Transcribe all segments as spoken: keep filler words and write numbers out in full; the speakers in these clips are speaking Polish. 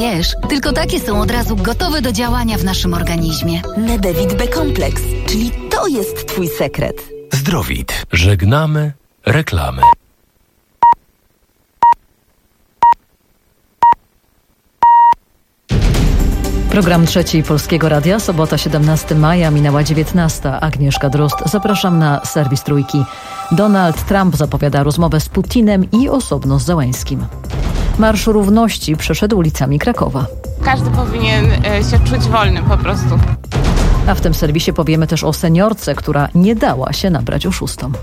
Wiesz, tylko takie są od razu gotowe do działania w naszym organizmie. Nedevit B-kompleks, czyli to jest twój sekret. Zdrowit. Żegnamy reklamy. Program trzeci Polskiego Radia, sobota siedemnastego maja, minęła dziewiętnasta. Agnieszka Drozd, zapraszam na serwis Trójki. Donald Trump zapowiada rozmowę z Putinem i osobno z Zełenskim. Marsz Równości przeszedł ulicami Krakowa. Każdy powinien się czuć wolnym po prostu. A w tym serwisie powiemy też o seniorce, która nie dała się nabrać oszustom.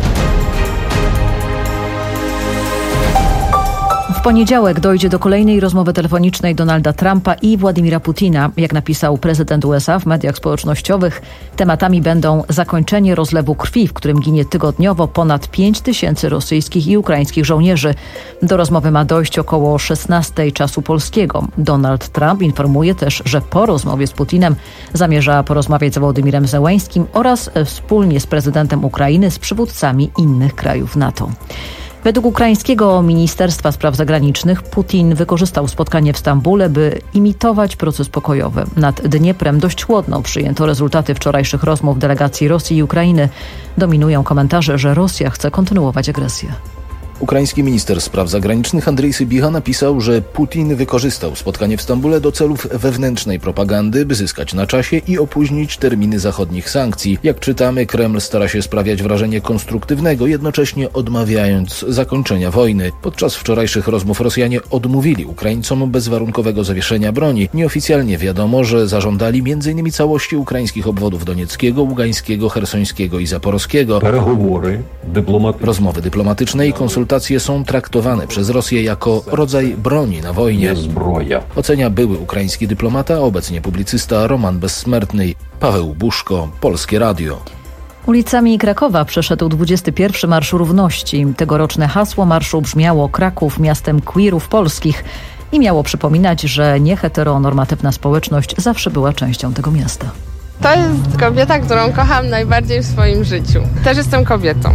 W poniedziałek dojdzie do kolejnej rozmowy telefonicznej Donalda Trumpa i Władimira Putina. Jak napisał prezydent U S A w mediach społecznościowych, tematami będą zakończenie rozlewu krwi, w którym ginie tygodniowo ponad pięć tysięcy rosyjskich i ukraińskich żołnierzy. Do rozmowy ma dojść około szesnastej czasu polskiego. Donald Trump informuje też, że po rozmowie z Putinem zamierza porozmawiać z Wołodymirem Zełenskim oraz wspólnie z prezydentem Ukrainy z przywódcami innych krajów NATO. Według ukraińskiego Ministerstwa Spraw Zagranicznych Putin wykorzystał spotkanie w Stambule, by imitować proces pokojowy. Nad Dnieprem dość chłodno przyjęto rezultaty wczorajszych rozmów delegacji Rosji i Ukrainy. Dominują komentarze, że Rosja chce kontynuować agresję. Ukraiński minister spraw zagranicznych Andrzej Sybiha napisał, że Putin wykorzystał spotkanie w Stambule do celów wewnętrznej propagandy, by zyskać na czasie i opóźnić terminy zachodnich sankcji. Jak czytamy, Kreml stara się sprawiać wrażenie konstruktywnego, jednocześnie odmawiając zakończenia wojny. Podczas wczorajszych rozmów Rosjanie odmówili Ukraińcom bezwarunkowego zawieszenia broni. Nieoficjalnie wiadomo, że zażądali między innymi całości ukraińskich obwodów donieckiego, ługańskiego, chersońskiego i zaporowskiego. Rozmowy dyplomatyczne i konsultacje są traktowane przez Rosję jako rodzaj broni na wojnie. Ocenia były ukraiński dyplomata, a obecnie publicysta Roman Bezsmертny. Paweł Buszko, Polskie Radio. Ulicami Krakowa przeszedł dwudziesty pierwszy Marsz Równości. Tegoroczne hasło marszu brzmiało: Kraków miastem queerów polskich i miało przypominać, że nieheteronormatywna społeczność zawsze była częścią tego miasta. To jest kobieta, którą kocham najbardziej w swoim życiu. Też jestem kobietą.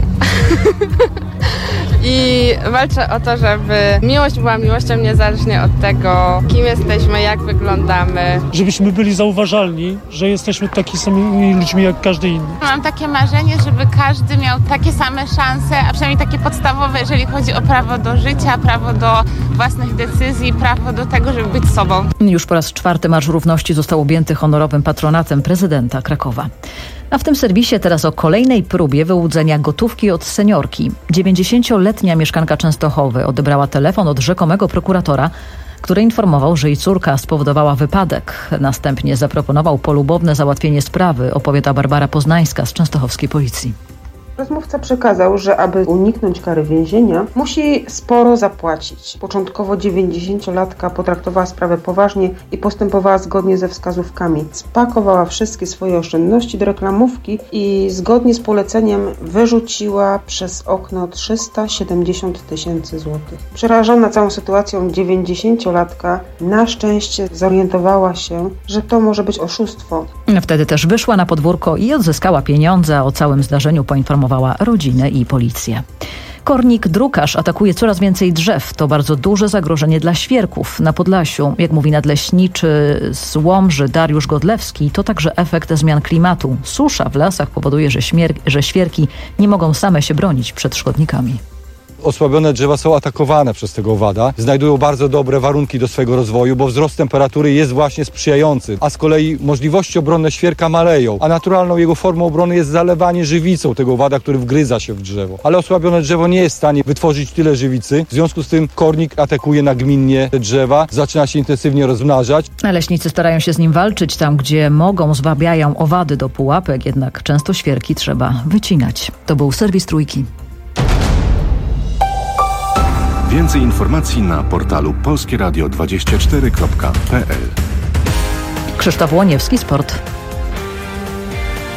I walczę o to, żeby miłość była miłością niezależnie od tego, kim jesteśmy, jak wyglądamy. Żebyśmy byli zauważalni, że jesteśmy takimi samymi ludźmi jak każdy inny. Mam takie marzenie, żeby każdy miał takie same szanse, a przynajmniej takie podstawowe, jeżeli chodzi o prawo do życia, prawo do własnych decyzji, prawo do tego, żeby być sobą. Już po raz czwarty Marsz Równości został objęty honorowym patronatem prezydenta Krakowa. A w tym serwisie teraz o kolejnej próbie wyłudzenia gotówki od seniorki. dziewięćdziesięcioletnia mieszkanka Częstochowy odebrała telefon od rzekomego prokuratora, który informował, że jej córka spowodowała wypadek. Następnie zaproponował polubowne załatwienie sprawy, opowiada Barbara Poznańska z częstochowskiej policji. Rozmówca przekazał, że aby uniknąć kary więzienia, musi sporo zapłacić. Początkowo dziewięćdziesięciolatka potraktowała sprawę poważnie i postępowała zgodnie ze wskazówkami. Spakowała wszystkie swoje oszczędności do reklamówki i zgodnie z poleceniem wyrzuciła przez okno trzysta siedemdziesiąt tysięcy złotych. Przerażona całą sytuacją dziewięćdziesięciolatka na szczęście zorientowała się, że to może być oszustwo. Wtedy też wyszła na podwórko i odzyskała pieniądze. O całym zdarzeniu poinformowała rodzinę i policję. Kornik drukarz atakuje coraz więcej drzew. To bardzo duże zagrożenie dla świerków na Podlasiu. Jak mówi nadleśniczy z Łomży Dariusz Godlewski, to także efekt zmian klimatu. Susza w lasach powoduje, że, śmier- że świerki nie mogą same się bronić przed szkodnikami. Osłabione drzewa są atakowane przez tego owada. Znajdują bardzo dobre warunki do swego rozwoju, bo wzrost temperatury jest właśnie sprzyjający. A z kolei możliwości obronne świerka maleją, a naturalną jego formą obrony jest zalewanie żywicą tego owada, który wgryza się w drzewo. Ale osłabione drzewo nie jest w stanie wytworzyć tyle żywicy. W związku z tym kornik atakuje nagminnie te drzewa, zaczyna się intensywnie rozmnażać. Leśnicy starają się z nim walczyć. Tam, gdzie mogą, zwabiają owady do pułapek, jednak często świerki trzeba wycinać. To był serwis Trójki. Więcej informacji na portalu polskie radio dwadzieścia cztery kropka p l. Krzysztof Łoniewski, Sport.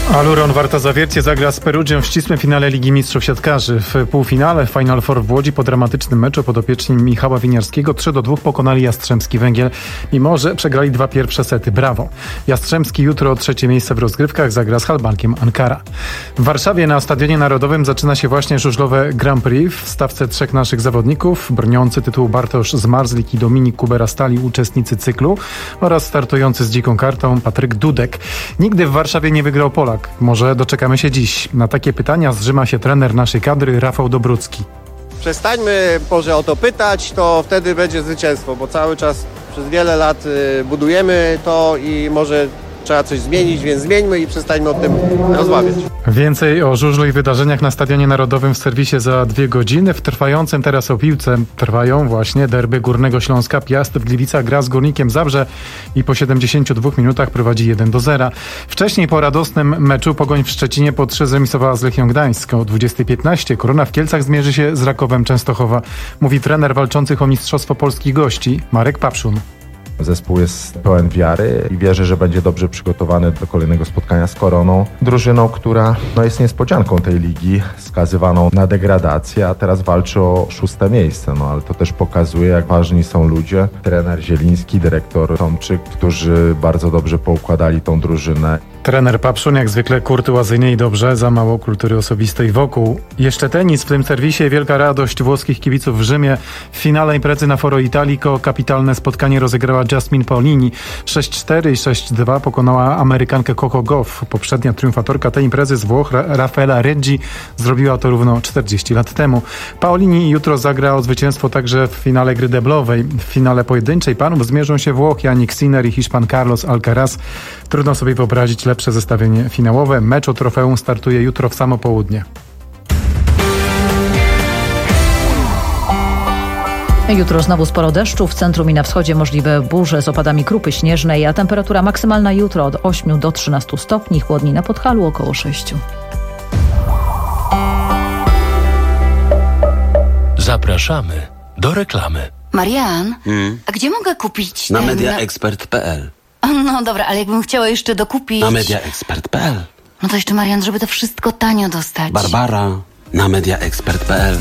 Aluron Warta Zawiercie zagra z Perugią w ścisłym finale Ligi Mistrzów Siatkarzy. W półfinale Final Four w Łodzi po dramatycznym meczu podopieczni Michała Winiarskiego trzy do dwóch pokonali Jastrzębski Węgiel, mimo że przegrali dwa pierwsze sety. Brawo! Jastrzębski jutro o trzecie miejsce w rozgrywkach zagra z Halbankiem Ankara. W Warszawie na Stadionie Narodowym zaczyna się właśnie żużlowe Grand Prix. W stawce trzech naszych zawodników, broniący tytułu Bartosz Zmarzlik i Dominik Kubera-Stali, uczestnicy cyklu, oraz startujący z dziką kartą Patryk Dudek. Nigdy w Warszawie nie wygrał Polak. Może doczekamy się dziś? Na takie pytania zrzyma się trener naszej kadry Rafał Dobrucki. Przestańmy może o to pytać, to wtedy będzie zwycięstwo, bo cały czas przez wiele lat budujemy to i może trzeba coś zmienić, więc zmieńmy i przestańmy o tym rozmawiać. Więcej o żużlu i wydarzeniach na Stadionie Narodowym w serwisie za dwie godziny. W trwającym teraz o piłce trwają właśnie derby Górnego Śląska. Piast w Gliwicach gra z Górnikiem Zabrze i po siedemdziesięciu dwóch minutach prowadzi jeden do zera. Wcześniej po radosnym meczu Pogoń w Szczecinie po trzy zremisowała z Lechią Gdańsk. O dwudziestej piętnaście Korona w Kielcach zmierzy się z Rakowem Częstochowa. Mówi trener walczących o Mistrzostwo Polskich gości Marek Papszun. Zespół jest pełen wiary i wierzy, że będzie dobrze przygotowany do kolejnego spotkania z Koroną. Drużyną, która no, jest niespodzianką tej ligi, skazywaną na degradację, a teraz walczy o szóste miejsce. No ale to też pokazuje, jak ważni są ludzie. Trener Zieliński, dyrektor Tomczyk, którzy bardzo dobrze poukładali tą drużynę. Trener Papszun jak zwykle kurtuazyjnie i dobrze, za mało kultury osobistej wokół. Jeszcze tenis w tym serwisie, wielka radość włoskich kibiców w Rzymie. W finale imprezy na Foro Italico kapitalne spotkanie rozegrała Jasmine Paolini. sześć cztery i sześć dwa pokonała Amerykankę Coco Gauff. Poprzednia triumfatorka tej imprezy z Włoch, Raffaella Reggi, zrobiła to równo czterdzieści lat temu. Paolini jutro zagra o zwycięstwo także w finale gry deblowej. W finale pojedynczej panów zmierzą się Włoch Jannik Sinner i Hiszpan Carlos Alcaraz. Trudno sobie wyobrazić lepsze zestawienie finałowe. Mecz o trofeum startuje jutro w samo południe. Jutro znowu sporo deszczu, w centrum i na wschodzie możliwe burze z opadami krupy śnieżnej, a temperatura maksymalna jutro od ośmiu do trzynastu stopni, chłodniej na Podhalu około sześciu. Zapraszamy do reklamy. Marian, hmm? a gdzie mogę kupić Na ten... mediaexpert kropka p l. No dobra, ale jakbym chciała jeszcze dokupić... Na mediaexpert kropka p l. No to jeszcze, Marian, żeby to wszystko tanio dostać. Barbara, na mediaexpert kropka p l.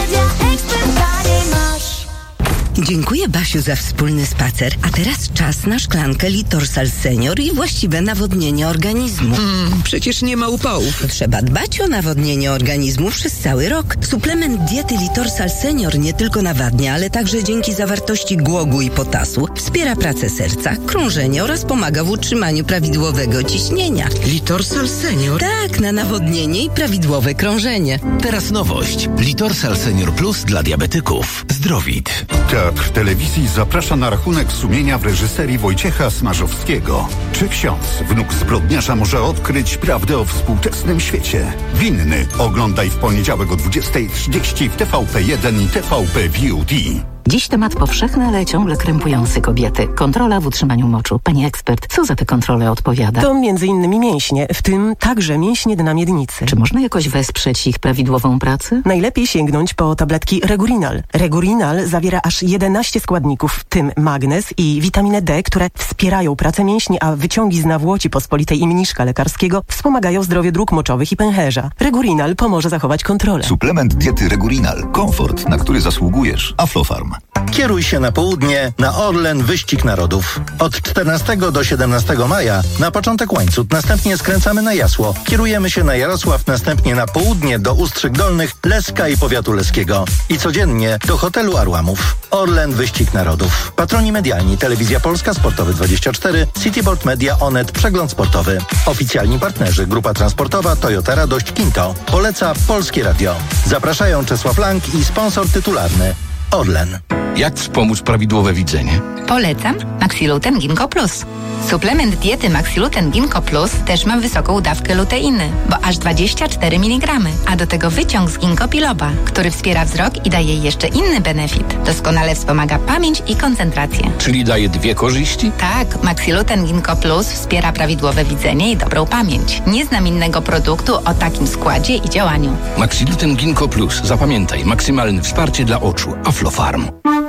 Dziękuję, Basiu, za wspólny spacer. A teraz czas na szklankę Litorsal Senior i właściwe nawodnienie organizmu. Hmm, przecież nie ma upałów. Trzeba dbać o nawodnienie organizmu przez cały rok. Suplement diety Litorsal Senior nie tylko nawadnia, ale także dzięki zawartości głogu i potasu wspiera pracę serca, krążenie oraz pomaga w utrzymaniu prawidłowego ciśnienia. Litorsal Senior? Tak, na nawodnienie i prawidłowe krążenie. Teraz nowość. Litorsal Senior Plus dla diabetyków. Zdrowit. Teatr Telewizji zaprasza na rachunek sumienia w reżyserii Wojciecha Smarzowskiego. Czy ksiądz, wnuk zbrodniarza, może odkryć prawdę o współczesnym świecie? Winny oglądaj w poniedziałek o dwudziestej trzydzieści w T V P jeden i T V P V O D. Dziś temat powszechny, ale ciągle krępujący kobiety. Kontrola w utrzymaniu moczu. Pani ekspert, co za te kontrole odpowiada? To między innymi mięśnie, w tym także mięśnie dna miednicy. Czy można jakoś wesprzeć ich prawidłową pracę? Najlepiej sięgnąć po tabletki Regurinal. Regurinal zawiera aż jedenaście składników, w tym magnez i witaminę D, które wspierają pracę mięśni, a wyciągi z nawłoci pospolitej i mniszka lekarskiego wspomagają zdrowie dróg moczowych i pęcherza. Regurinal pomoże zachować kontrolę. Suplement diety Regurinal. Komfort, na który zasługujesz. Aflofarm. Kieruj się na południe na Orlen Wyścig Narodów. Od czternastego do siedemnastego maja na początek Łańcut, następnie skręcamy na Jasło. Kierujemy się na Jarosław, następnie na południe do Ustrzyk Dolnych, Leska i powiatu leskiego. I codziennie do hotelu Arłamów. Orlen Wyścig Narodów. Patroni medialni: Telewizja Polska, Sportowy dwadzieścia cztery, Cityboard Media, Onet, Przegląd Sportowy. Oficjalni partnerzy: Grupa Transportowa, Toyota Radość, Kinto. Poleca Polskie Radio. Zapraszają Czesław Lang i sponsor tytularny Orlen. Jak wspomóc prawidłowe widzenie? Polecam Maxiluten Ginkgo Plus. Suplement diety Maxiluten Ginkgo Plus też ma wysoką dawkę luteiny, bo aż dwadzieścia cztery miligramy, a do tego wyciąg z ginkgo biloba, który wspiera wzrok i daje jeszcze inny benefit. Doskonale wspomaga pamięć i koncentrację. Czyli daje dwie korzyści? Tak, Maxiluten Ginkgo Plus wspiera prawidłowe widzenie i dobrą pamięć. Nie znam innego produktu o takim składzie i działaniu. Maxiluten Ginkgo Plus. Zapamiętaj, maksymalne wsparcie dla oczu. Aflofarm.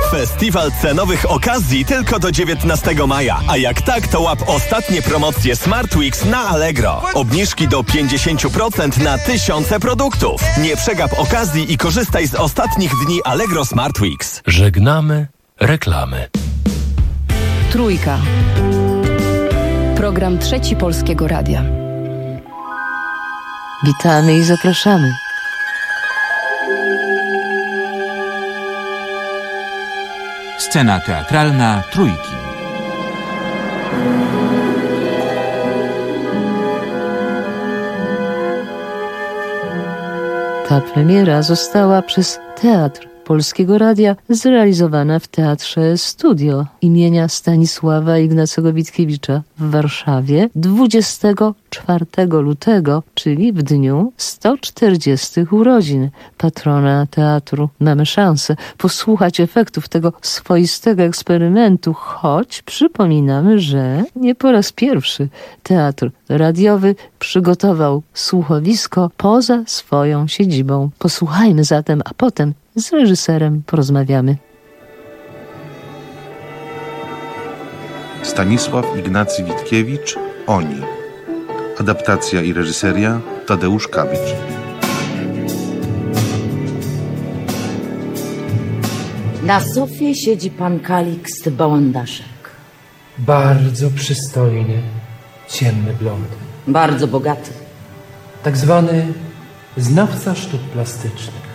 Festiwal cenowych okazji tylko do dziewiętnastego maja. A jak tak, to łap ostatnie promocje Smart Weeks na Allegro. Obniżki do pięćdziesiąt procent na tysiące produktów. Nie przegap okazji i korzystaj z ostatnich dni Allegro Smart Weeks. Żegnamy reklamy. Trójka. Program Trzeci Polskiego Radia. Witamy i zapraszamy. Scena teatralna Trójki. Ta premiera została przez Teatr Polskiego Radia zrealizowana w Teatrze Studio imienia Stanisława Ignacego Witkiewicza w Warszawie dwudziestego czwartego lutego, czyli w dniu sto czterdziestych urodzin patrona teatru. Mamy szansę posłuchać efektów tego swoistego eksperymentu, choć przypominamy, że nie po raz pierwszy teatr radiowy przygotował słuchowisko poza swoją siedzibą. Posłuchajmy zatem, a potem z reżyserem porozmawiamy. Stanisław Ignacy Witkiewicz, Oni. Adaptacja i reżyseria Tadeusz Kawicz. Na sofie siedzi pan Kalikst Bałandaszek. Bardzo przystojny, ciemny blond. Bardzo bogaty. Tak zwany znawca sztuk plastycznych.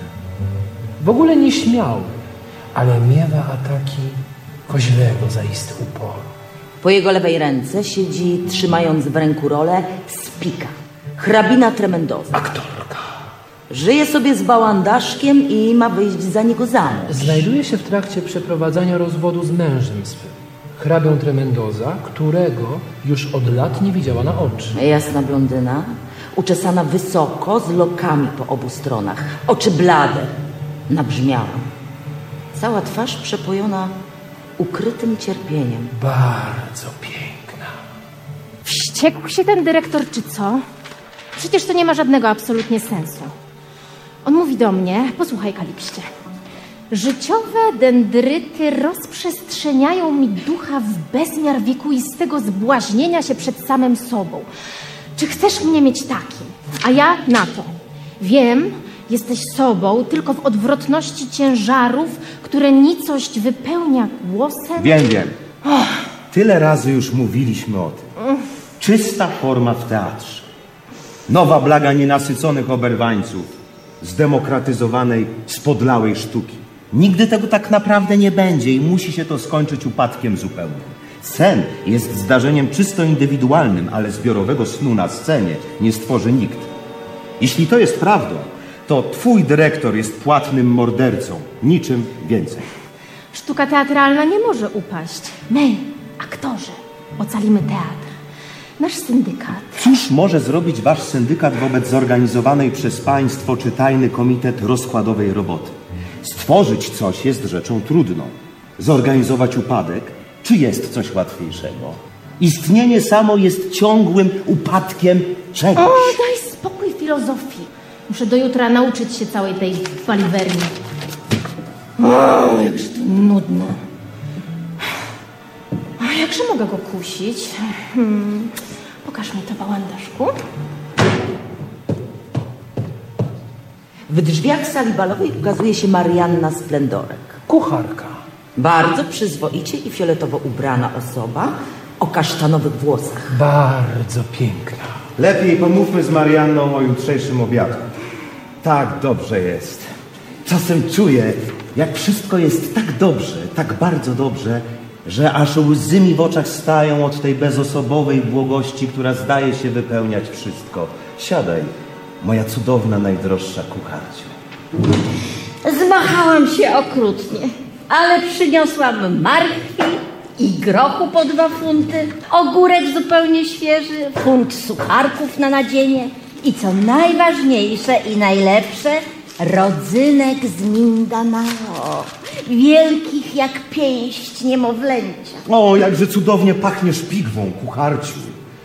W ogóle nieśmiały, ale miewa ataki koźlego zaiste uporu. Po jego lewej ręce siedzi, trzymając w ręku rolę, Spika, hrabina Tremendoza. Aktorka. Żyje sobie z Bałandaszkiem i ma wyjść za niego za mąż. Znajduje się w trakcie przeprowadzania rozwodu z mężem swym, hrabią Tremendoza, którego już od lat nie widziała na oczy. Jasna blondyna, uczesana wysoko, z lokami po obu stronach. Oczy blade, nabrzmiałe. Cała twarz przepojona ukrytym cierpieniem. Bardzo piękna. Wściekł się ten dyrektor, czy co? Przecież to nie ma żadnego absolutnie sensu. On mówi do mnie, posłuchaj, Kalikście. Życiowe dendryty rozprzestrzeniają mi ducha w bezmiar wiekuistego zbłaźnienia się przed samym sobą. Czy chcesz mnie mieć taki? A ja na to. Wiem, jesteś sobą, tylko w odwrotności ciężarów, które nicość wypełnia głosem. Wiem, wiem. Oh. Tyle razy już mówiliśmy o tym. Czysta forma w teatrze. Nowa blaga nienasyconych oberwańców, zdemokratyzowanej, spodlałej sztuki. Nigdy tego tak naprawdę nie będzie i musi się to skończyć upadkiem zupełnym. Sen jest zdarzeniem czysto indywidualnym, ale zbiorowego snu na scenie nie stworzy nikt. Jeśli to jest prawdą, to twój dyrektor jest płatnym mordercą. Niczym więcej. Sztuka teatralna nie może upaść. My, aktorzy, ocalimy teatr. Nasz syndykat. Cóż może zrobić wasz syndykat wobec zorganizowanej przez państwo czy tajny komitet rozkładowej roboty? Stworzyć coś jest rzeczą trudną. Zorganizować upadek, czy jest coś łatwiejszego? Istnienie samo jest ciągłym upadkiem czegoś. O, daj spokój filozofii. Muszę do jutra nauczyć się całej tej paliwerni. O, jakże to nudne. A jakże mogę go kusić? Hmm. Pokaż mi to, Bałandaszku. W drzwiach sali balowej ukazuje się Marianna Splendorek. Kucharka. Bardzo przyzwoicie i fioletowo ubrana osoba o kasztanowych włosach. Bardzo piękna. Lepiej pomówmy z Marianną o jutrzejszym obiadku. Tak dobrze jest. Czasem czuję, jak wszystko jest tak dobrze, tak bardzo dobrze, że aż łzy mi w oczach stają od tej bezosobowej błogości, która zdaje się wypełniać wszystko. Siadaj, moja cudowna, najdroższa kucharciu. Zmachałam się okrutnie, ale przyniosłam marchwi i grochu po dwa funty, ogórek zupełnie świeży, funt sucharków na nadzienie i co najważniejsze i najlepsze, rodzynek z Mindanao, wielkich jak pięść niemowlęcia. O, jakże cudownie pachniesz pigwą, kucharciu.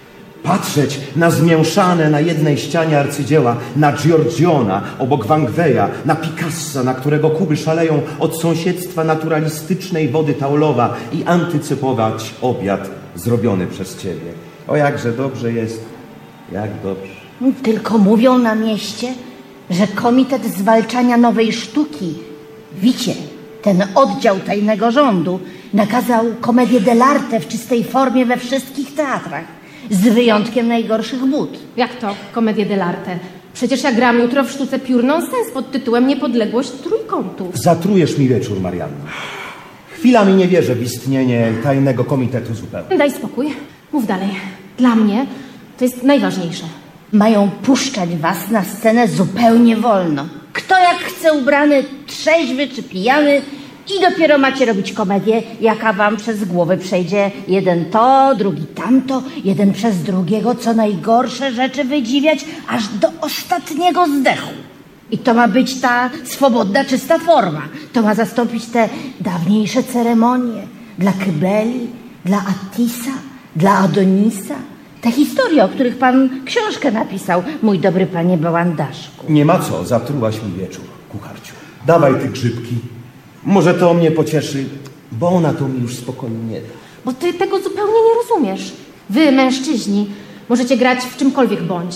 Patrzeć na zmięszane na jednej ścianie arcydzieła, na Giorgiona obok Van Gogha, na Picassa, na którego kuby szaleją od sąsiedztwa naturalistycznej wody Taulowa i antycypować obiad zrobiony przez ciebie. O jakże dobrze jest, jak dobrze. Tylko mówią na mieście, że Komitet Zwalczania Nowej Sztuki, wicie, ten oddział tajnego rządu, nakazał komedię dell'arte w czystej formie we wszystkich teatrach, z wyjątkiem najgorszych bud. Jak to komedię dell'arte? Przecież ja gram jutro w sztuce Pure Nonsense pod tytułem Niepodległość Trójkątów. Zatrujesz mi wieczór, Marianno. Chwilami nie wierzę w istnienie tajnego komitetu zupełnie. Daj spokój. Mów dalej. Dla mnie to jest najważniejsze. Mają puszczać was na scenę zupełnie wolno. Kto jak chce ubrany, trzeźwy czy pijany, i dopiero macie robić komedię, jaka wam przez głowę przejdzie. Jeden to, drugi tamto, jeden przez drugiego, co najgorsze rzeczy wydziwiać, aż do ostatniego zdechu. I to ma być ta swobodna, czysta forma. To ma zastąpić te dawniejsze ceremonie dla Kybeli, dla Attisa, dla Adonisa. Te historie, o których pan książkę napisał, mój dobry panie Bałandaszku. Nie ma co, zatrułaś mi wieczór, kucharciu. Dawaj te grzybki. Może to mnie pocieszy, bo ona to mi już spokojnie nie da. Bo ty tego zupełnie nie rozumiesz. Wy, mężczyźni, możecie grać w czymkolwiek bądź.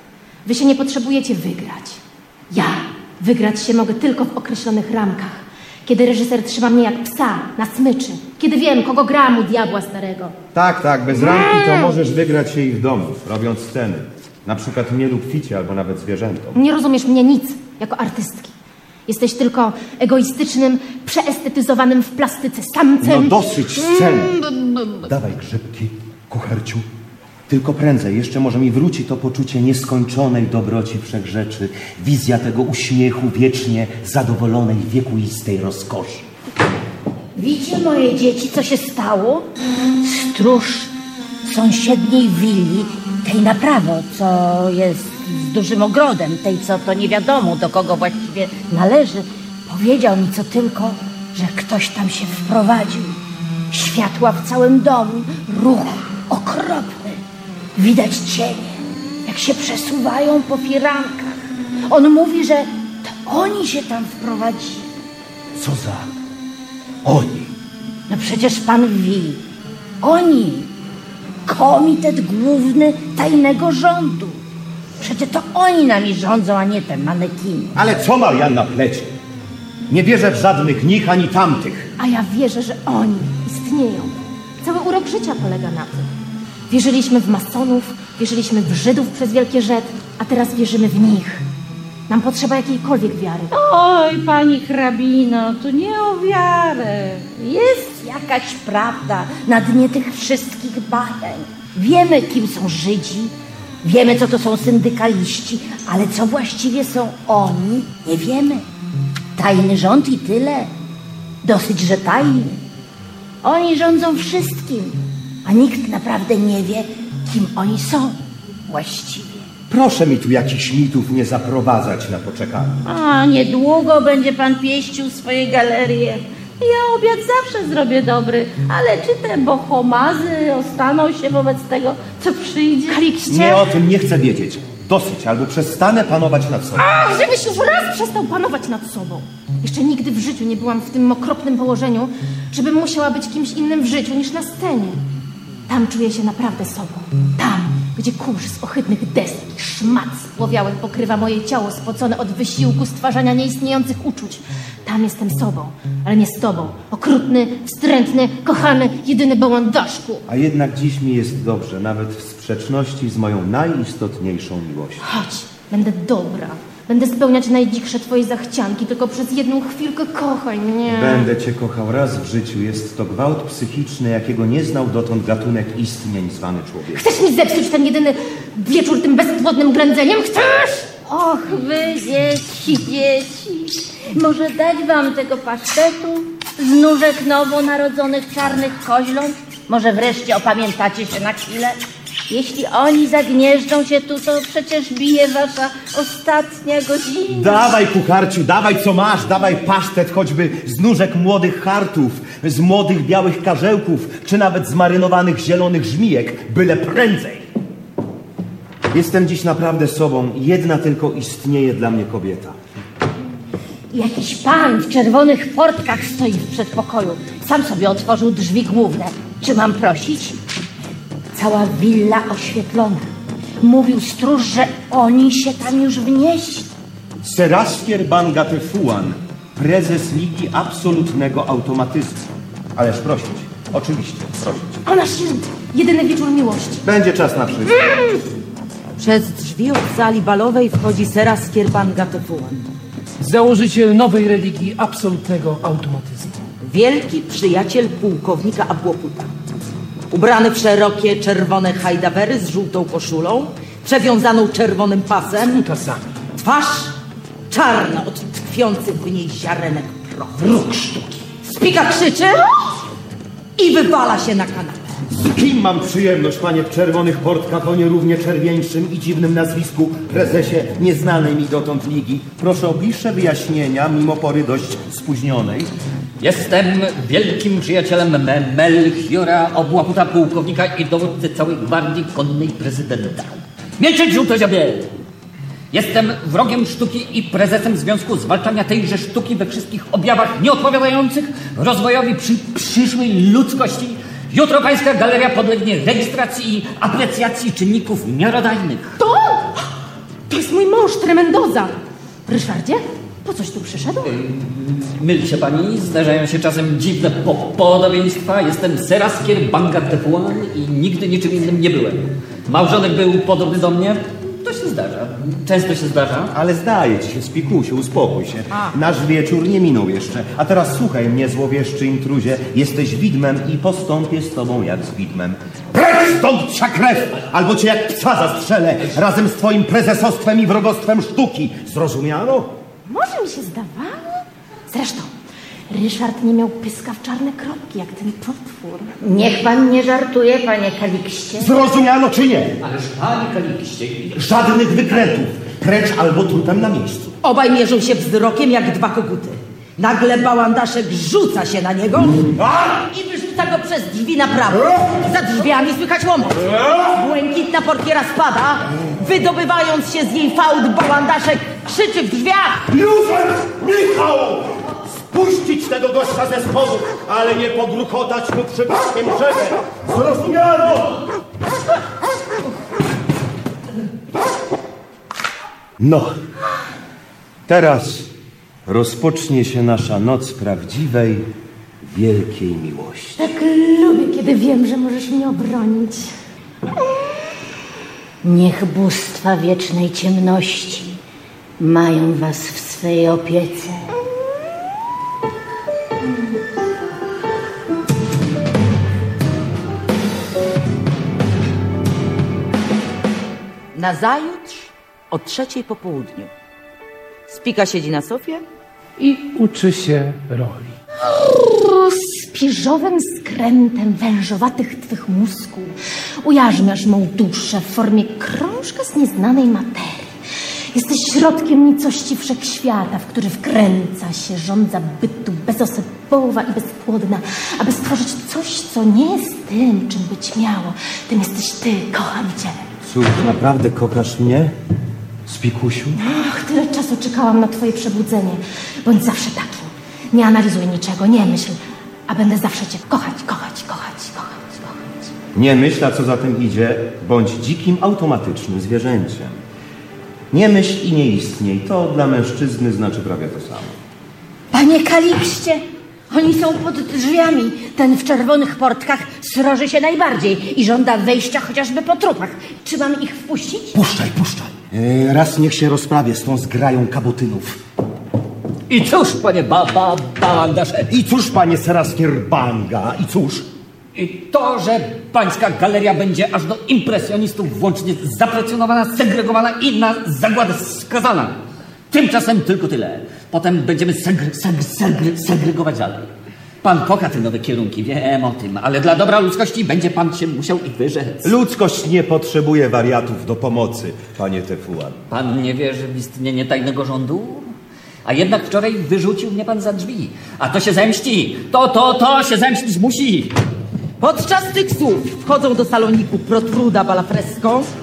Wy się nie potrzebujecie wygrać. Ja wygrać się mogę tylko w określonych ramkach. Kiedy reżyser trzyma mnie jak psa na smyczy. Kiedy wiem, kogo gram u diabła starego. Tak, tak, bez ramki to możesz wygrać się i w domu, robiąc sceny. Na przykład mnie lub Ficie, albo nawet zwierzętom. Nie rozumiesz mnie nic jako artystki. Jesteś tylko egoistycznym, przeestetyzowanym w plastyce samcem. No dosyć sceny. Dawaj grzybki, kucharciu. Tylko prędzej, jeszcze może mi wróci to poczucie nieskończonej dobroci wszechrzeczy. Wizja tego uśmiechu wiecznie zadowolonej, wiekuistej rozkoszy. Widzicie, moje dzieci, co się stało? Stróż sąsiedniej willi, tej na prawo, co jest z dużym ogrodem, tej, co to nie wiadomo, do kogo właściwie należy, powiedział mi co tylko, że ktoś tam się wprowadził. Światła w całym domu, ruch okropny. Widać cienie, jak się przesuwają po firankach. On mówi, że to oni się tam wprowadzili. Co za... oni? No przecież pan wie. Oni. Komitet Główny Tajnego Rządu. Przecież to oni nami rządzą, a nie te manekiny. Ale co Marianna plecie? Nie wierzę w żadnych nich ani tamtych. A ja wierzę, że oni istnieją. Cały urok życia polega na tym. Wierzyliśmy w masonów, wierzyliśmy w Żydów przez wielkie rzet, a teraz wierzymy w nich. Nam potrzeba jakiejkolwiek wiary. Oj, pani hrabino, tu nie o wiarę. Jest jakaś prawda na dnie tych wszystkich badań. Wiemy, kim są Żydzi, wiemy, co to są syndykaliści, ale co właściwie są oni, nie wiemy. Tajny rząd i tyle. Dosyć, że tajny. Oni rządzą wszystkim, a nikt naprawdę nie wie, kim oni są właściwie. Proszę mi tu jakichś mitów nie zaprowadzać na poczekanie. A, niedługo będzie pan pieścił swoje galerie. Ja obiad zawsze zrobię dobry, ale czy te bohomazy ostaną się wobec tego, co przyjdzie? Kalikście? Nie, o tym nie chcę wiedzieć. Dosyć, albo przestanę panować nad sobą. Ach, żebyś już raz przestał panować nad sobą. Jeszcze nigdy w życiu nie byłam w tym okropnym położeniu, żebym musiała być kimś innym w życiu niż na scenie. Tam czuję się naprawdę sobą. Tam, gdzie kurz z ohydnych desek i szmat spłowiałych pokrywa moje ciało spocone od wysiłku stwarzania nieistniejących uczuć. Tam jestem sobą, ale nie z tobą. Okrutny, wstrętny, kochany, jedyny Bałandaszku. A jednak dziś mi jest dobrze, nawet w sprzeczności z moją najistotniejszą miłością. Chodź, będę dobra. Będę spełniać najdziksze twoje zachcianki, tylko przez jedną chwilkę kochaj mnie. Będę cię kochał raz w życiu. Jest to gwałt psychiczny, jakiego nie znał dotąd gatunek istnień zwany człowiekiem. Chcesz mi zepsuć ten jedyny wieczór tym bezpłodnym ględzeniem? Chcesz? Och, wy dzieci, dzieci. Może dać wam tego pasztetu z nóżek nowonarodzonych czarnych koźląt? Może wreszcie opamiętacie się na chwilę? Jeśli oni zagnieżdżą się tu, to przecież bije wasza ostatnia godzina. Dawaj, kucharciu, dawaj co masz, dawaj pasztet choćby z nóżek młodych chartów, z młodych białych karzełków, czy nawet z marynowanych zielonych żmijek, byle prędzej. Jestem dziś naprawdę sobą. Jedna tylko istnieje dla mnie kobieta. Jakiś pan w czerwonych portkach stoi w przedpokoju. Sam sobie otworzył drzwi główne. Czy mam prosić? Cała willa oświetlona. Mówił stróż, że oni się tam już wnieśli. Seraskier Bangatefuan, prezes Ligi Absolutnego Automatyzmu. Ależ prosić, oczywiście, prosić. O nasz święty, jedyny wieczór miłości. Będzie czas na wszystko. Przez drzwi od sali balowej wchodzi Seraskier Bangatefuan. Założyciel nowej religii absolutnego automatyzmu. Wielki przyjaciel pułkownika Abłoputa. Ubrany w szerokie, czerwone hajdawery z żółtą koszulą, przewiązaną czerwonym pasem. Kutasami. Twarz czarna od tkwiących w niej ziarenek prochu. Wróg sztuki. Spika krzyczy i wywala się na kanapę. Z kim mam przyjemność, panie w czerwonych portkach o nierównie czerwieńszym i dziwnym nazwisku, prezesie nieznanej mi dotąd ligi? Proszę o bliższe wyjaśnienia, mimo pory dość spóźnionej. Jestem wielkim przyjacielem Me Melchiora Obłaputa, pułkownika i dowódcy całej gwardii konnej prezydenta. Milczeć, żółtoziobie! Jestem wrogiem sztuki i prezesem Związku Zwalczania tejże sztuki we wszystkich objawach nieodpowiadających rozwojowi przy przyszłej ludzkości. Jutro pańska galeria podlegnie rejestracji i aprecjacji czynników miarodajnych. To? To jest mój mąż, Tremendoza. Ryszardzie, po coś tu przyszedł? Myli się pani, zdarzają się czasem dziwne po podobieństwa. Jestem Seraskier Bangatefuan i nigdy niczym innym nie byłem. Małżonek był podobny do mnie. To się zdarza. Często się zdarza. Ale zdaje ci się, Spikusiu, uspokój się. A. Nasz wieczór nie minął jeszcze. A teraz słuchaj mnie, złowieszczy intruzie. Jesteś widmem i postąpię z tobą jak z widmem. Precz stąd, psia krew! Albo cię jak psa zastrzelę, razem z twoim prezesostwem i wrogostwem sztuki. Zrozumiano? Może mi się zdawało? Zresztą, Ryszard nie miał pyska w czarne kropki, jak ten potwór. Niech pan nie żartuje, panie Kalikście. Zrozumiano czy nie? Ależ panie Kalikście... Żadnych wykrętów. Precz albo trupem na miejscu. Obaj mierzą się wzrokiem jak dwa koguty. Nagle bałandaszek rzuca się na niego i wyrzuca go przez drzwi na prawo. Za drzwiami słychać łomot. Błękitna portiera spada, wydobywając się z jej fałd bałandaszek krzyczy w drzwiach. Józef! Michał! Spuścić tego gościa ze spodu, ale nie pogrukotać mu przypadkiem drzewem. Zrozumiano! No, teraz rozpocznie się nasza noc prawdziwej, wielkiej miłości. Tak lubię, kiedy wiem, że możesz mnie obronić. Niech bóstwa wiecznej ciemności mają was w swej opiece. Nazajutrz o trzeciej po południu. Spika siedzi na sofie i uczy się roli. Z pierzowym skrętem wężowatych twych mózgów ujarzmiasz mą duszę w formie krążka z nieznanej materii. Jesteś środkiem nicości wszechświata, w który wkręca się żądza bytu bezosobowa i bezpłodna, aby stworzyć coś, co nie jest tym, czym być miało. Tym jesteś ty, kocham cię. Cóż, naprawdę kochasz mnie, Spikusiu? Ach, tyle czasu czekałam na twoje przebudzenie. Bądź zawsze takim. Nie analizuj niczego, nie myśl, a będę zawsze cię kochać, kochać, kochać, kochać, kochać. Nie myśl, a co za tym idzie, bądź dzikim, automatycznym zwierzęciem. Nie myśl i nie istniej. To dla mężczyzny znaczy prawie to samo. Panie Kalikście, oni są pod drzwiami. Ten w czerwonych portkach sroży się najbardziej i żąda wejścia chociażby po trupach. Czy mam ich wpuścić? Puszczaj, puszczaj. E, raz niech się rozprawię z tą zgrają kabotynów. I cóż, panie ba, ba, balandasze? I cóż, panie Seraskier Banga? I cóż? I to, że pańska galeria będzie aż do impresjonistów włącznie zaprecjonowana, segregowana i na zagładę skazana. Tymczasem tylko tyle. Potem będziemy segre, segre, segre, segregować dalej. Pan kocha te nowe kierunki, wiem o tym, ale dla dobra ludzkości będzie pan się musiał ich wyrzec. Ludzkość nie potrzebuje wariatów do pomocy, panie Tefuan. Pan nie wierzy w istnienie tajnego rządu? A jednak wczoraj wyrzucił mnie pan za drzwi. A to się zemści. To, to, to się zemścić musi. Podczas tych słów wchodzą do saloniku Protruda Balafresco,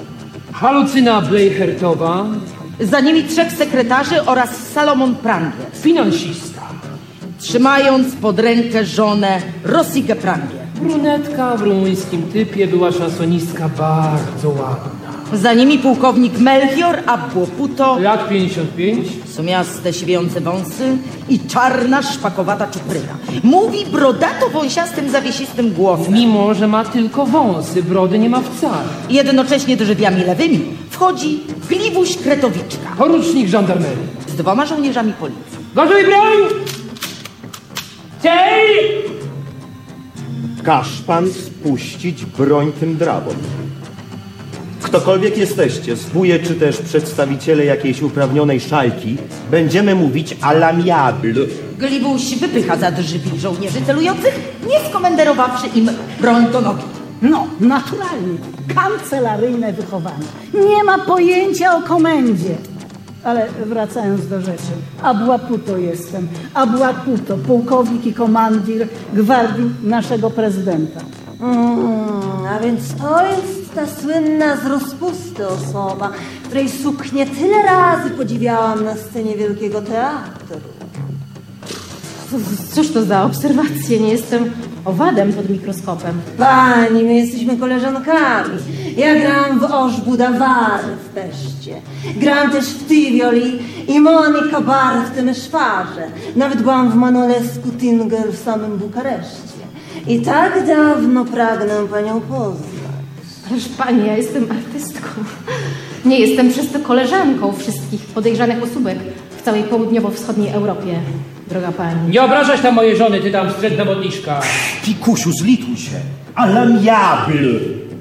Halucyna Bleichertowa. Za nimi trzech sekretarzy oraz Salomon Prangier. Finansista. Trzymając pod rękę żonę Rosikę Prangier. Brunetka w rumuńskim typie, była szasonistka, bardzo ładna. Za nimi pułkownik Melchior Abłoputo. Lat pięćdziesiąt pięć. Sumiaste, siwiejące wąsy i czarna, szpakowata czupryna. Mówi brodato-wąsiastym, zawiesistym głosem. Mimo, że ma tylko wąsy, brody nie ma wcale. Jednocześnie drzwiami lewymi wchodzi Gliwuś Kretowiczka. Porucznik żandarmerii. Z dwoma żołnierzami policji. Gotuj broń! Cel! Każ pan spuścić broń tym drabom. Ktokolwiek jesteście, zbóje czy też przedstawiciele jakiejś uprawnionej szajki, będziemy mówić à l'amiable. Gliwuś wypycha za drzwi żołnierzy celujących, nie skomenderowawszy im broń do nogi. No, naturalnie. Kancelaryjne wychowanie. Nie ma pojęcia o komendzie. Ale wracając do rzeczy. Abłaputo jestem. Abłaputo, pułkownik i komandir gwardii naszego prezydenta. Mm, a więc to jest ta słynna z rozpusty osoba, której suknię tyle razy podziwiałam na scenie Wielkiego Teatru. Cóż to za obserwacje? Nie jestem owadem pod mikroskopem. Pani, my jesteśmy koleżankami. Ja grałam w Ożbuda War w Peszcie. Grałam też w Tivoli i Monika Bar w tym szwarze. Nawet byłam w Manolesku Tinger w samym Bukareszcie. I tak dawno pragnę panią poznać. Ależ pani, ja jestem artystką. Nie jestem przez to koleżanką wszystkich podejrzanych osóbek w całej południowo-wschodniej Europie, droga pani. Nie obrażać tam mojej żony, ty tam wstrętna modliszka. Pikusiu, zlituj się. À l'amiable.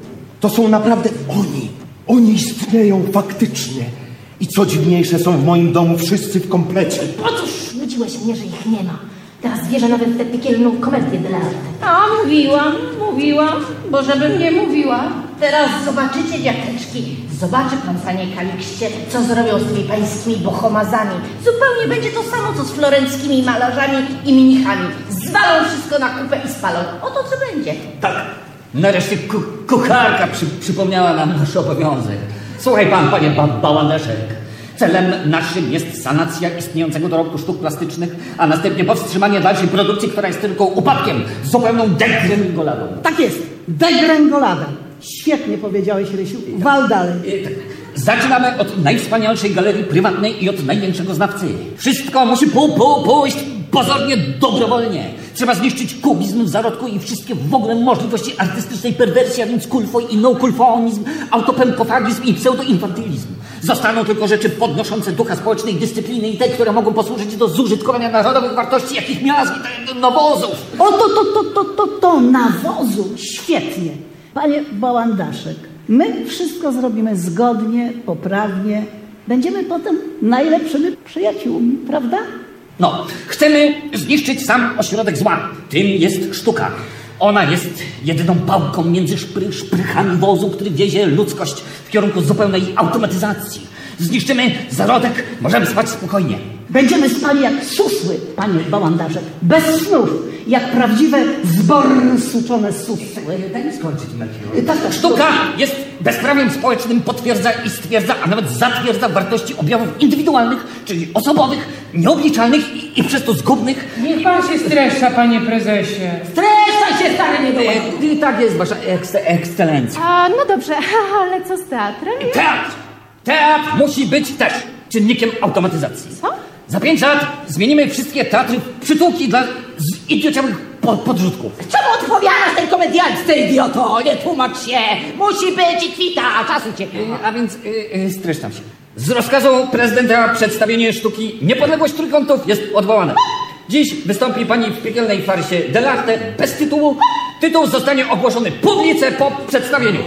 To są naprawdę oni. Oni istnieją faktycznie. I co dziwniejsze, są w moim domu wszyscy w komplecie. Otóż nudziłeś mnie, że ich nie ma. Teraz wierzę nawet w tę piekielną komedię de l'arte. A, mówiłam, mówiłam, bo żebym nie mówiła. Teraz zobaczycie, dziateczki. Zobaczy pan, panie Kalikście, co zrobią z tymi pańskimi bohomazami. Zupełnie będzie to samo, co z florenckimi malarzami i mnichami. Zwalą wszystko na kupę i spalą. Oto co będzie. Tak, nareszcie ku kucharka przy przypomniała nam nasz obowiązek. Słuchaj pan, panie ba Bałaneszek. Celem naszym jest sanacja istniejącego dorobku sztuk plastycznych, a następnie powstrzymanie dalszej produkcji, która jest tylko upadkiem, zupełną degrengoladą. Tak jest, degrengolada. Świetnie powiedziałeś, Rysiu. Wal dalej. Zaczynamy od najwspanialszej galerii prywatnej i od największego znawcy. Wszystko musi pół, pół, pójść pozornie dobrowolnie. Trzeba zniszczyć kubizm w zarodku i wszystkie w ogóle możliwości artystycznej perwersji, a więc kulfoj i no-kulfonizm, autopempofagizm i pseudoinfantylizm. Zostaną tylko rzeczy podnoszące ducha społecznej dyscypliny i te, które mogą posłużyć do zużytkowania narodowych wartości, jakich miast i nawozów. O, to, to, to, to, to, to, nawozu. Świetnie. Panie Bałandaszek, my wszystko zrobimy zgodnie, poprawnie. Będziemy potem najlepszymi przyjaciółmi, prawda? No, chcemy zniszczyć sam ośrodek zła. Tym jest sztuka. Ona jest jedyną pałką między szpry, szprychami wozu, który wiezie ludzkość w kierunku zupełnej automatyzacji. Zniszczymy zarodek, możemy spać spokojnie. Będziemy spali jak susły, panie Bałandaszek. Bez snów, jak prawdziwe zborsuczone susły. Daj mi skończyć, Melchior. Tak, tak, Sztuka jest bezprawiem społecznym, potwierdza i stwierdza, a nawet zatwierdza wartości objawów indywidualnych, czyli osobowych, nieobliczalnych i, i przez to zgubnych. Niech pan się streszcza, panie prezesie. Streszczaj się, stary niedołężny. I tak jest, wasza eksce ekscelencja. A, no dobrze, ale co z teatrem? Teatr! Teatr musi być też czynnikiem automatyzacji. Co? Za pięć lat zmienimy wszystkie teatry w przytułki dla zidiociałych po podrzutków. Czemu odpowiadasz tej komedialce, idioto? Nie tłumacz się. Musi być i kwita, a czasu cię. A więc yy, yy, streszczam się. Z rozkazu prezydenta przedstawienie sztuki Niepodległość Trójkątów jest odwołane. Dziś wystąpi pani w piekielnej farsie de l'arte bez tytułu. Tytuł zostanie ogłoszony publice po przedstawieniu.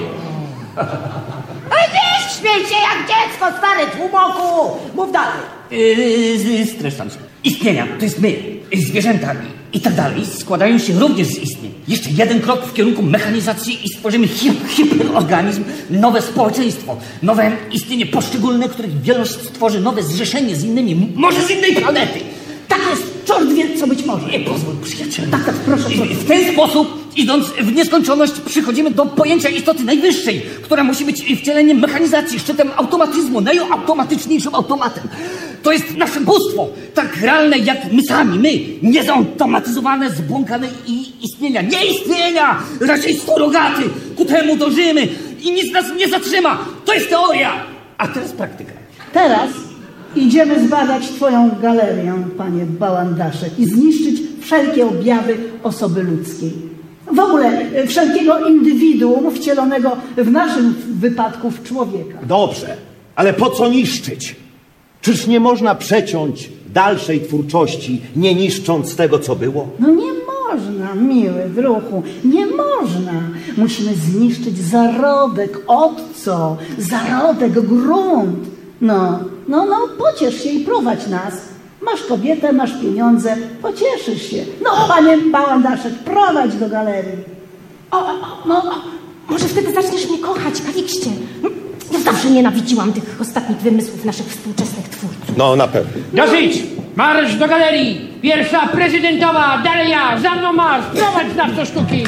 Ale wiesz, śmiej się jak dziecko, stary tłumoku. Mów dalej. Yy, streszczam się. Istnienia, to jest my, zwierzęta i tak dalej, składają się również z istnień. Jeszcze jeden krok w kierunku mechanizacji i stworzymy hip, hiperorganizm, nowe społeczeństwo, nowe istnienie poszczególne, których wielość stworzy nowe zrzeszenie z innymi, może z innej planety. Tak jest, czort wie, co być może. Nie pozwól, przyjacielu. Tak, tak, proszę, proszę. W ten sposób idąc w nieskończoność, przychodzimy do pojęcia istoty najwyższej, która musi być wcieleniem mechanizacji, szczytem automatyzmu, najautomatyczniejszym automatem. To jest nasze bóstwo, tak realne jak my sami, my, niezautomatyzowane, zbłąkane i istnienia, nie istnienia, raczej surogaty, ku temu dążymy i nic nas nie zatrzyma. To jest teoria, a teraz praktyka. Teraz idziemy zbadać twoją galerię, panie Bałandaszek, i zniszczyć wszelkie objawy osoby ludzkiej. W ogóle wszelkiego indywiduum wcielonego w naszym wypadku w człowieka. Dobrze, ale po co niszczyć? Czyż nie można przeciąć dalszej twórczości, nie niszcząc tego, co było? No nie można, miły druhu, nie można. Musimy zniszczyć zarodek, obco, zarodek, grunt. No, no, no, pociesz się i prowadź nas. Masz kobietę, masz pieniądze, pocieszysz się. No, panie Bałandaszek, prowadź do galerii. O, o, no, może wtedy zaczniesz mnie kochać, Kalikście. Ja zawsze nienawidziłam tych ostatnich wymysłów naszych współczesnych twórców. No, na pewno. Dosyć! Marsz do galerii! Pierwsza prezydentowa, dalej ja, za mną marsz! Prowadź nas do sztuki!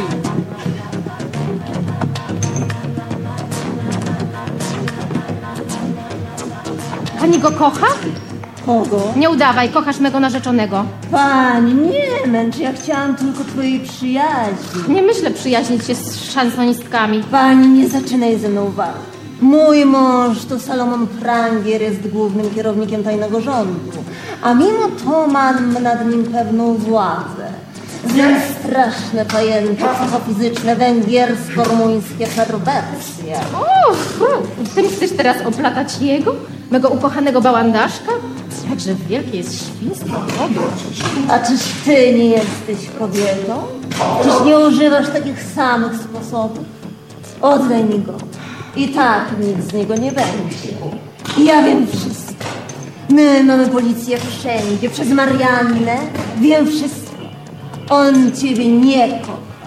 Pani go kocha? Kogo? Nie udawaj, kochasz mego narzeczonego. Pani, nie męcz, ja chciałam tylko twojej przyjaźni. Nie myślę przyjaźnić się z szansonistkami. Pani, nie zaczynaj ze mną walki. Mój mąż to Salomon Prangier, jest głównym kierownikiem tajnego rządu, a mimo to mam nad nim pewną władzę. Znam straszne pojęcia psychofizyczne, węgiersko-rumuńskie perwersje. O, ty mi chcesz teraz oplatać jego? Mego ukochanego Bałandaszka? Jakże wielkie jest świństwo kobiet. A czyż ty nie jesteś kobietą? Czyż nie używasz takich samych sposobów? Oddaj mi go. I tak nic z niego nie będzie. Ja wiem wszystko. My mamy policję wszędzie, przez Mariannę. Wiem wszystko. On ciebie nie kocha.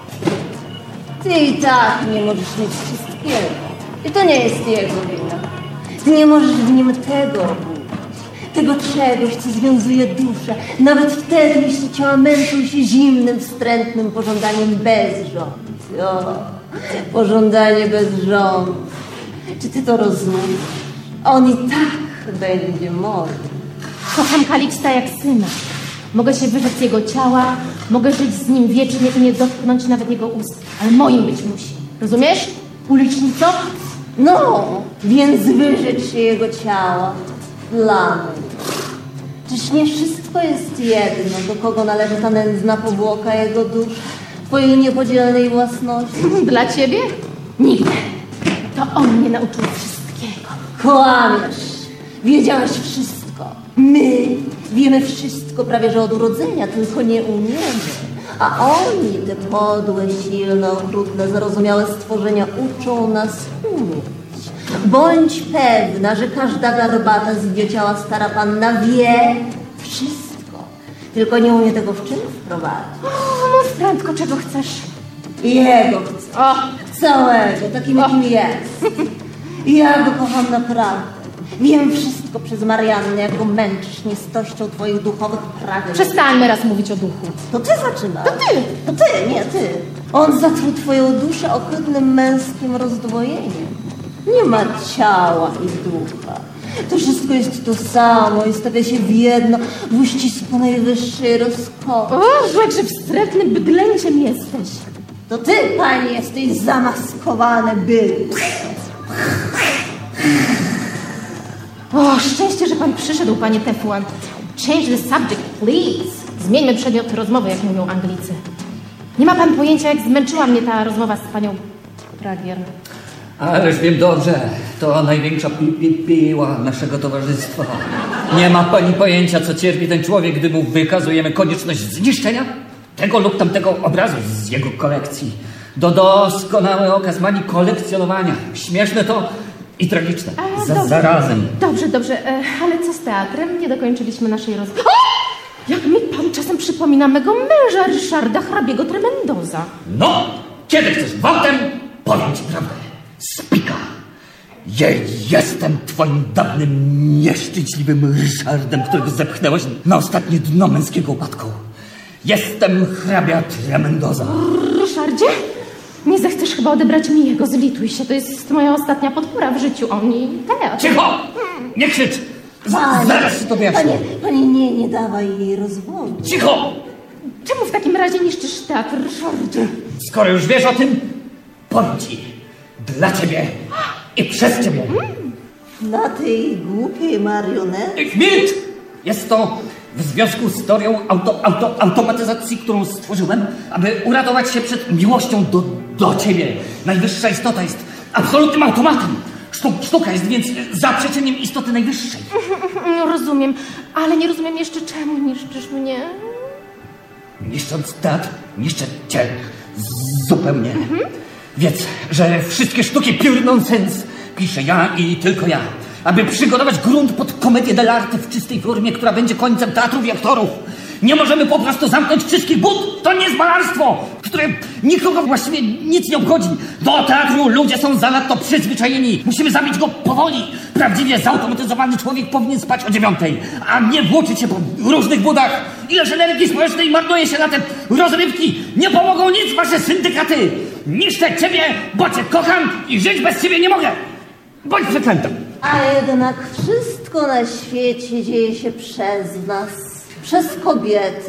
Ty i tak nie możesz mieć wszystkiego. I to nie jest jego wina. Ty nie możesz w nim tego obudzić. Tego czegoś, co związuje duszę. Nawet wtedy, jeśli ciała męczą się zimnym, wstrętnym pożądaniem bez rządzy. O, pożądanie bez rządzy. Czy ty to rozumiesz? On i tak będzie moim. Kocham Kaliksta jak syna. Mogę się wyrzec jego ciała, mogę żyć z nim wiecznie i nie dotknąć nawet jego ust. Ale moim być musi. Rozumiesz? Ulicznico? No, więc wyrzecz się jego ciała. Dla mnie. Czyż nie wszystko jest jedno, do kogo należy ta nędzna powłoka jego duszy, twojej niepodzielnej własności? Dla ciebie? Nigdy. To on mnie nauczył wszystkiego. Kłamiesz. Wiedziałaś wszystko. My wiemy wszystko prawie że od urodzenia, tylko nie umiemy. A oni, te podłe, silne, okrutne, zarozumiałe stworzenia, uczą nas umieć. Bądź pewna, że każda garbata, zwieciała stara panna wie wszystko. Tylko nie umie tego w czyn wprowadzić. O, mów prędko, czego chcesz. Jego chcę. O, całego, takim jakim jest. Ja go kocham naprawdę. Wiem wszystko przez Mariannę, jak go męczysz nistością twoich duchowych pragnień. Przestańmy raz mówić o duchu. To ty zaczynasz. To ty. To ty, nie ty. On zatruł twoją duszę ohydnym męskim rozdwojeniem. Nie ma ciała i ducha. To wszystko jest to samo i stawia się w jedno w uścisku najwyższej rozkoszy. O, jakże wstrętnym bydlęciem jesteś. To ty, pani, jesteś zamaskowany bydł. O, szczęście, że pan przyszedł, panie Tefuan. Change the subject, please. Zmieńmy przedmiot rozmowy, jak mówią Anglicy. Nie ma pan pojęcia, jak zmęczyła mnie ta rozmowa z panią Prangier. Ależ wiem dobrze, to największa pi pi piła naszego towarzystwa. Nie ma pani pojęcia, co cierpi ten człowiek, gdy mu wykazujemy konieczność zniszczenia tego lub tamtego obrazu z jego kolekcji. Do doskonały okaz manii kolekcjonowania. Śmieszne to i tragiczne. A, Za, dobrze. zarazem. Dobrze, dobrze, e, ale co z teatrem? Nie dokończyliśmy naszej rozmowy. Jak mi pan czasem przypomina mego męża, Ryszarda hrabiego Tremendoza. No, kiedy chcesz gwałtem, powiem ci prawdę. Spika. Ja jestem twoim dawnym, nieszczęśliwym Ryszardem, którego zepchnęłaś na ostatnie dno męskiego upadku. Jestem hrabia Tremendoza. Ryszardzie? Nie zechcesz chyba odebrać mi jego, zlituj się. To jest moja ostatnia podpora w życiu. Oni teatr. Cicho! Nie krzycz! Z- zaraz ci to wyjaśnię. Panie, panie, nie, nie dawaj jej rozwodu. Cicho! Czemu w takim razie niszczysz teatr, Ryszardzie? Skoro już wiesz o tym, powiem ci. Dla ciebie i przez ciebie. Dla tej głupiej marionetki. Milcz! Jest to w związku z teorią auto, auto, automatyzacji, którą stworzyłem, aby uratować się przed miłością do, do ciebie. Najwyższa istota jest absolutnym automatem. Sztuk, sztuka jest więc zaprzeczeniem istoty najwyższej. No, rozumiem, ale nie rozumiem jeszcze, czemu niszczysz mnie. Niszcząc teatr, niszczę cię zupełnie. Mhm. Wiedz, że wszystkie sztuki pure nonsens piszę ja i tylko ja, aby przygotować grunt pod komedię dell'arte w czystej formie, która będzie końcem teatrów i aktorów. Nie możemy po prostu zamknąć wszystkich bud. To nie jest malarstwo, które nikogo właściwie nic nie obchodzi. Do teatru ludzie są zanadto przyzwyczajeni. Musimy zabić go powoli. Prawdziwie zautomatyzowany człowiek powinien spać o dziewiątej, a nie włóczyć się po różnych budach. Ileż energii społecznej marnuje się na te rozrywki. Nie pomogą nic wasze syndykaty. Niszczę ciebie, bo cię kocham i żyć bez ciebie nie mogę. Bądź przeklęta. A jednak wszystko na świecie dzieje się przez nas, przez kobiety.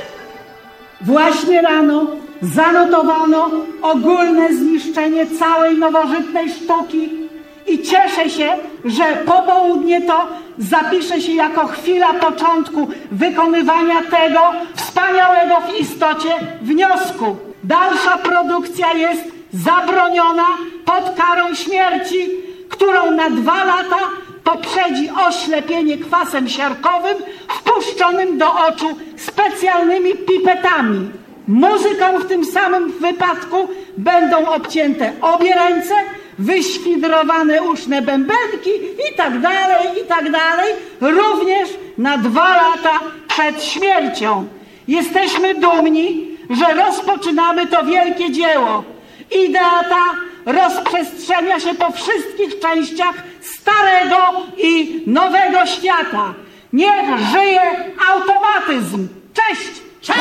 Właśnie rano zanotowano ogólne zniszczenie całej nowożytnej sztuki i cieszę się, że popołudnie to zapisze się jako chwila początku wykonywania tego wspaniałego w istocie wniosku. Dalsza produkcja jest zabroniona pod karą śmierci, którą na dwa lata poprzedzi oślepienie kwasem siarkowym wpuszczonym do oczu specjalnymi pipetami. Muzyką w tym samym wypadku będą obcięte obie ręce, wyświdrowane uszne bębenki i tak dalej, i tak dalej, również na dwa lata przed śmiercią. Jesteśmy dumni, że rozpoczynamy to wielkie dzieło. Idea ta rozprzestrzenia się po wszystkich częściach starego i nowego świata. Niech żyje automatyzm! Cześć! Cześć!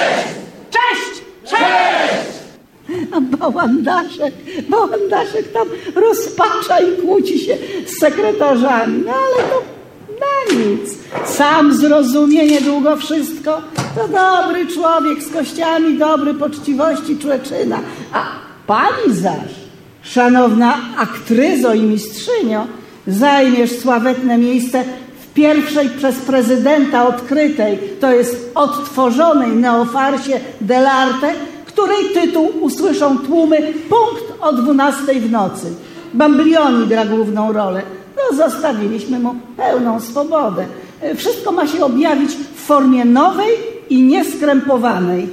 Cześć! Cześć! A Bałandaszek, Bałandaszek tam rozpacza i kłóci się z sekretarzami. No ale to na nic. Sam zrozumie niedługo wszystko. To dobry człowiek z kościami, dobry poczciwości człeczyna. A pani zaś, szanowna aktryzo i mistrzynio, zajmiesz sławetne miejsce w pierwszej przez prezydenta odkrytej, to jest odtworzonej neofarsie dell'arte, której tytuł usłyszą tłumy punkt o dwunastej w nocy. Bamblioni gra główną rolę. No, zostawiliśmy mu pełną swobodę. Wszystko ma się objawić w formie nowej i nieskrępowanej.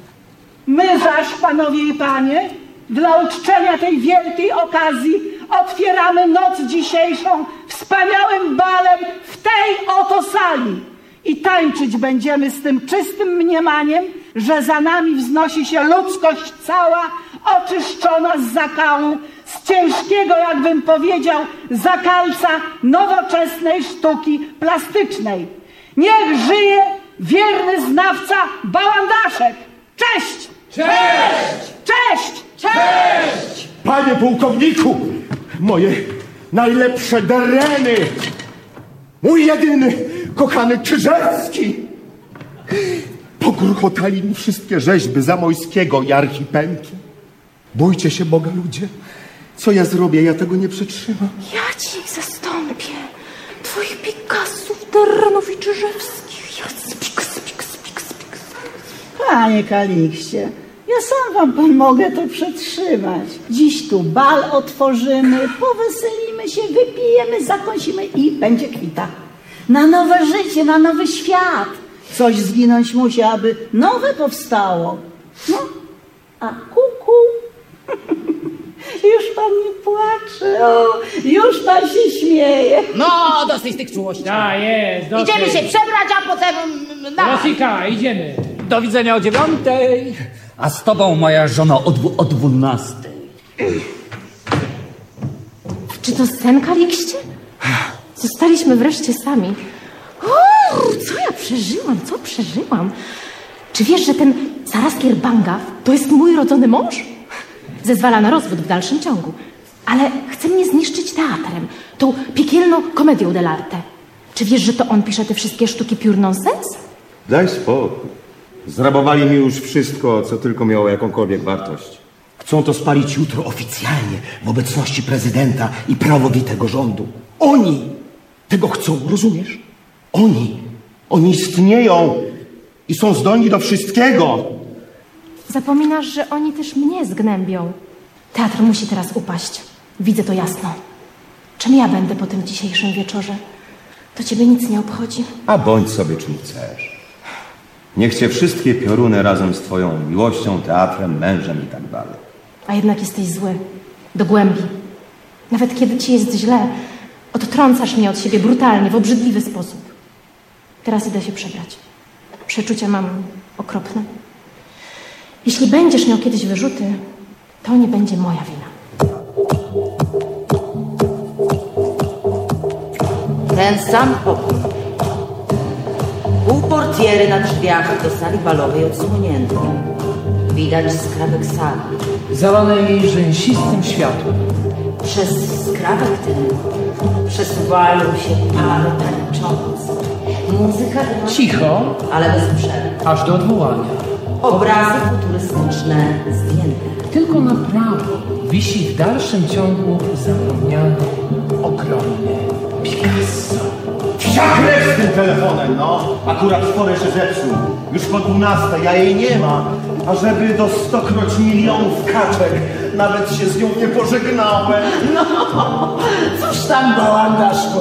My zaś, panowie i panie, dla uczczenia tej wielkiej okazji otwieramy noc dzisiejszą wspaniałym balem w tej oto sali. I tańczyć będziemy z tym czystym mniemaniem, że za nami wznosi się ludzkość cała, oczyszczona z zakału, z ciężkiego, jakbym powiedział, zakalca nowoczesnej sztuki plastycznej. Niech żyje wierny znawca Bałandaszek! Cześć! Cześć! Cześć! Cześć! Panie pułkowniku, moje najlepsze dareny, mój jedyny kochany Czyżewski. Pogruchotali mi wszystkie rzeźby Zamojskiego i Archipenki. Bójcie się Boga, ludzie. Co ja zrobię? Ja tego nie przetrzymam. Ja ci ich zastąpię. Twoich Picassów, Derenów i Czyżewskich. Ja spik, spik, spik, spik. Panie Kalikście, ja sam wam pomogę to przetrzymać. Dziś tu bal otworzymy, poweselimy się, wypijemy, zakąsimy i będzie kwita. Na nowe życie, na nowy świat. Coś zginąć musi, aby nowe powstało. No, a kuku. Już pan nie płacze, o, już pan się śmieje. No, dosyć z tych czułości. Tak, jest, dosyć. Idziemy się przebrać, a potem... Rosika, idziemy. Do widzenia o dziewiątej, a z tobą, moja żona, o, dwu, o dwunastej. Czy to sen, Kalikście? Zostaliśmy wreszcie sami. O, co ja przeżyłam, co przeżyłam? Czy wiesz, że ten Saraskier Banga to jest mój rodzony mąż? Zezwala na rozwód w dalszym ciągu. Ale chce mnie zniszczyć teatrem, tą piekielną komedią dell'arte. Czy wiesz, że to on pisze te wszystkie sztuki pure nonsense? Daj spokój. Zrabowali mi już wszystko, co tylko miało jakąkolwiek wartość. Chcą to spalić jutro oficjalnie, w obecności prezydenta i prawowitego rządu. Oni tego chcą, rozumiesz? Oni. Oni istnieją i są zdolni do wszystkiego. Zapominasz, że oni też mnie zgnębią. Teatr musi teraz upaść. Widzę to jasno. Czym ja będę po tym dzisiejszym wieczorze? To ciebie nic nie obchodzi. A bądź sobie czym chcesz. Niech cię wszystkie pioruny razem z twoją miłością, teatrem, mężem i tak dalej. A jednak jesteś zły. Do głębi. Nawet kiedy ci jest źle, odtrącasz mnie od siebie brutalnie, w obrzydliwy sposób. Teraz idę się przebrać. Przeczucia mam okropne. Jeśli będziesz miał kiedyś wyrzuty, to nie będzie moja wina. Ten sam pokój. Pół portiery na drzwiach do sali balowej odsłonięte. Widać skrawek sali. Zalanej rzęsistym światłem. Przez skrawek ten przesuwają się pary tańczące. Muzyka gra. Cicho, ale bez przerwy. Aż do odwołania. Obrazy futurystyczne zdjęte. Tylko na prawo wisi w dalszym ciągu zapomniany, ogromny Picasso. Wszakle z tym telefonem, no! Akurat wczoraj się zepsuł. Już po dwunastej, ja jej nie ma. A żeby do stokroć milionów kaczek, nawet się z nią nie pożegnałem. No, cóż tam, bałandaszku?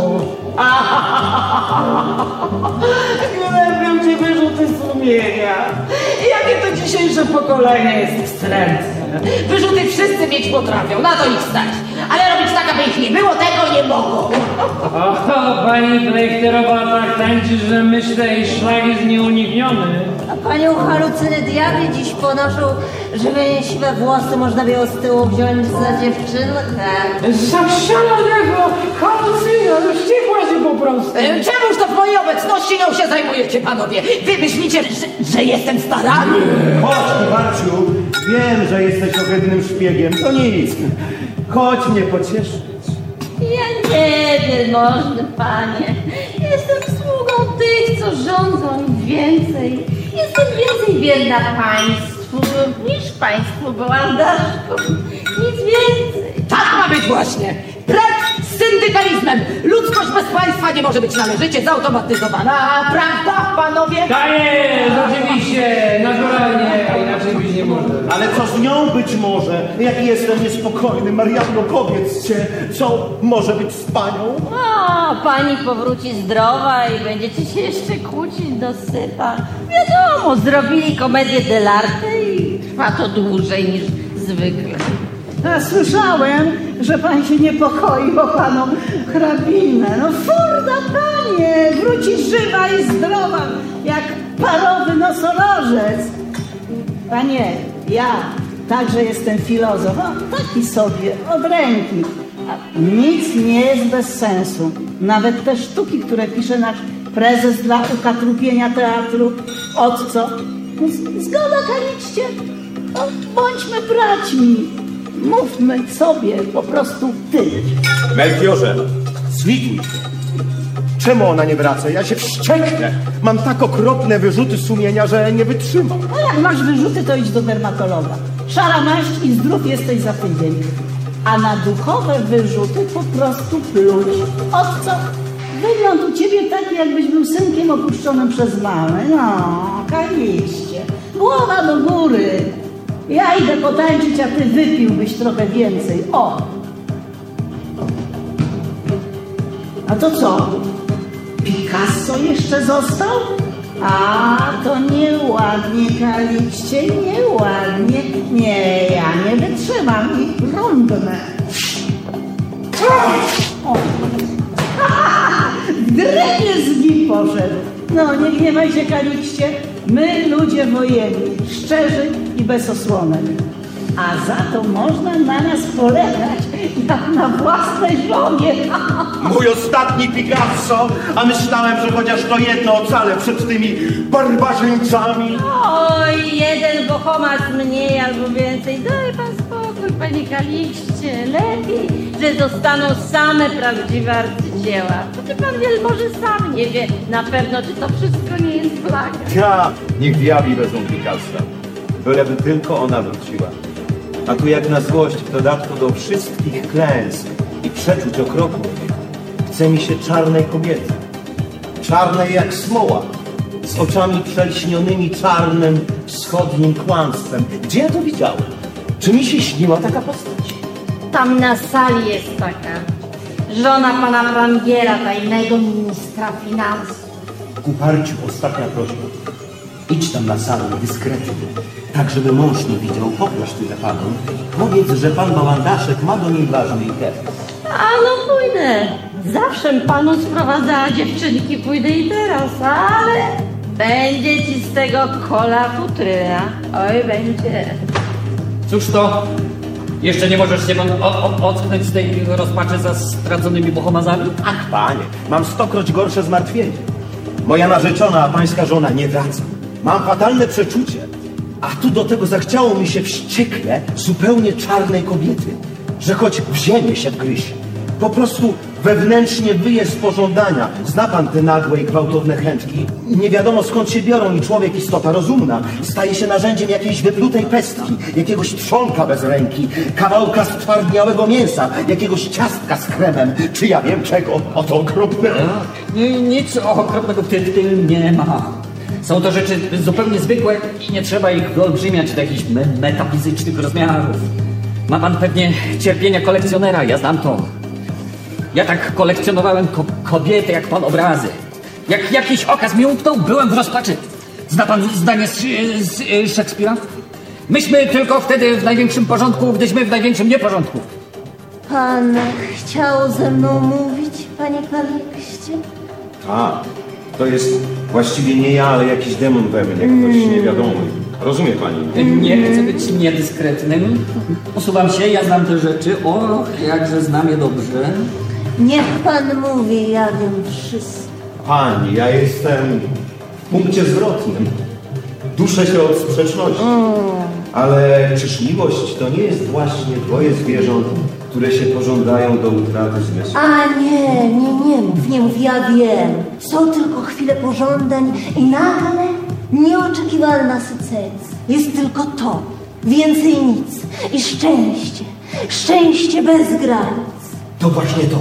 Gnębią cię wyrzuty sumienia. Jakie to dzisiejsze pokolenie jest wstrętne. Wyrzuty wszyscy mieć potrafią, na to ich stać. Ale robić tak, aby ich nie było, tego nie mogą. Oho, pani Plejchterowa tak tańczy, że myślę, iż szlak jest nieunikniony. A panią halucyny diabli dziś ponoszą, że siwe włosy można było z tyłu wziąć za dziewczynkę. Za szalonego halucyna, wściekła się po prostu. Czemuż to w mojej obecności nią się zajmujecie, panowie? Wy myślicie, że, że jestem stara? Chodź, Marciu, wiem, że jesteś ohydnym szpiegiem, to nic. Chodź mnie pocieszyć. Ja nie, wielmożny panie. Jestem sługą tych, co rządzą i więcej. Jestem więcej wierna państwu niż państwu bałandaszkom. Nic więcej. Tak ma być właśnie. Precz z syndykalizmem. Ludzkość bez państwa nie może być należycie zautomatyzowana. Prawda, panowie? Tak jest, oczywiście, naturalnie, inaczej być nie może. Ale co z nią być może? Jaki jestem niespokojny, Marianno, powiedzcie, co może być z panią? O, pani powróci zdrowa i będziecie się jeszcze kłócić do syta. Wiadomo, zrobili komedię dell'arte i trwa to dłużej niż zwykle. Ja słyszałem, że pan się niepokoi o paną hrabinę. No furda, panie, wróci żywa i zdrowa, jak parowy nosorożec. Panie, ja także jestem filozof, a taki sobie, od ręki. A nic nie jest bez sensu. Nawet te sztuki, które pisze nasz prezes dla ukatrupienia teatru. Od co? Zgoda, Kaliczcie. No, bądźmy braćmi. Mówmy sobie po prostu ty. Melchiorze, zlituj się. Czemu ona nie wraca? Ja się wścieknę. Mam tak okropne wyrzuty sumienia, że nie wytrzymam. No jak masz wyrzuty, to idź do dermatologa. Szara maść i zdrów jesteś za tydzień. A na duchowe wyrzuty po prostu pluć. Od co? Wygląd u ciebie taki, jakbyś był synkiem opuszczonym przez mamę. No, Kaliście. Głowa do góry. Ja idę potańczyć, a ty wypiłbyś trochę więcej. O! A to co? Picasso jeszcze został? A, to nieładnie, Kaliście, nieładnie. Nie, ja nie wytrzymam i rąbnę. O! W drewnie zgib poszedł. No, nie gniewaj się, Kaliście. My, ludzie wojenni, szczerzy i bez osłonek. A za to można na nas polegać jak na własnej żonie. Mój ostatni Picasso, a myślałem, że chociaż to jedno ocalę przed tymi barbarzyńcami. Oj, jeden bohomas mniej albo więcej. Daj pan spokój, panie Kalikście. Lepiej, że zostaną same prawdziwe arcydzieła. To pan wielmoży sam nie wie na pewno, czy to wszystko nie jest plaga. Ja, niech diabli wezmą Picassa. Byleby tylko ona wróciła. A tu jak na złość, w dodatku do wszystkich klęsk i przeczuć okropnych, chce mi się czarnej kobiety. Czarnej jak smoła, z oczami przelśnionymi czarnym wschodnim kłamstwem. Gdzie ja to widziałem? Czy mi się śniła taka postać? Tam na sali jest taka. Żona pana Prangiera, tajnego ministra finansów. Kuparciu, ostatnia prośba. Idź tam na salę dyskretnie, tak żeby mąż nie widział. Poproś tyle panu. Powiedz, że pan Bałandaszek ma do niej ważny interes. A no pójdę. Zawsze panu sprowadzała dziewczynki, pójdę i teraz, ale będzie ci z tego kola futryna. Oj, będzie. Cóż to? Jeszcze nie możesz się pan o- o- ocknąć z tej rozpaczy za straconymi bohomazami? Ach, panie, mam stokroć gorsze zmartwienie. Moja narzeczona, a pańska żona nie wraca. Mam fatalne przeczucie. A tu do tego zachciało mi się wściekle zupełnie czarnej kobiety, że choć w ziemię się wgryzie. Po prostu wewnętrznie wyje z pożądania. Zna pan te nagłe i gwałtowne chętki? Nie wiadomo skąd się biorą i człowiek, istota rozumna, staje się narzędziem jakiejś wyplutej pestki, jakiegoś trzonka bez ręki, kawałka stwardniałego mięsa, jakiegoś ciastka z kremem, czy ja wiem czego, oto okropnego. Nie, nic okropnego w tym, w tym nie ma. Są to rzeczy zupełnie zwykłe i nie trzeba ich wyolbrzymiać do jakichś me metafizycznych rozmiarów. Ma pan pewnie cierpienia kolekcjonera, ja znam to. Ja tak kolekcjonowałem ko kobiety jak pan obrazy. Jak jakiś okaz mi umknął, byłem w rozpaczy. Zna pan zdanie z, z, z Szekspira? Myśmy tylko wtedy w największym porządku, gdyśmy w największym nieporządku. Pan chciał ze mną mówić, panie Kalikście? A, to jest właściwie nie ja, ale jakiś demon we mnie, ktoś niewiadomy. Rozumie pani? Nie chcę być niedyskretnym. Usuwam się, ja znam te rzeczy. O, jakże znam je dobrze. Niech pan mówi, ja wiem wszystko. Pani, ja jestem w punkcie zwrotnym. Duszę się od sprzeczności. Ale czyż miłość to nie jest właśnie dwoje zwierząt, które się pożądają do utraty zmysłu? A nie, nie, nie mów, nie mów, ja wiem. Są tylko chwile pożądań i nagle nieoczekiwalna sycecja. Jest tylko to, więcej nic. I szczęście, szczęście bez granic. To właśnie to.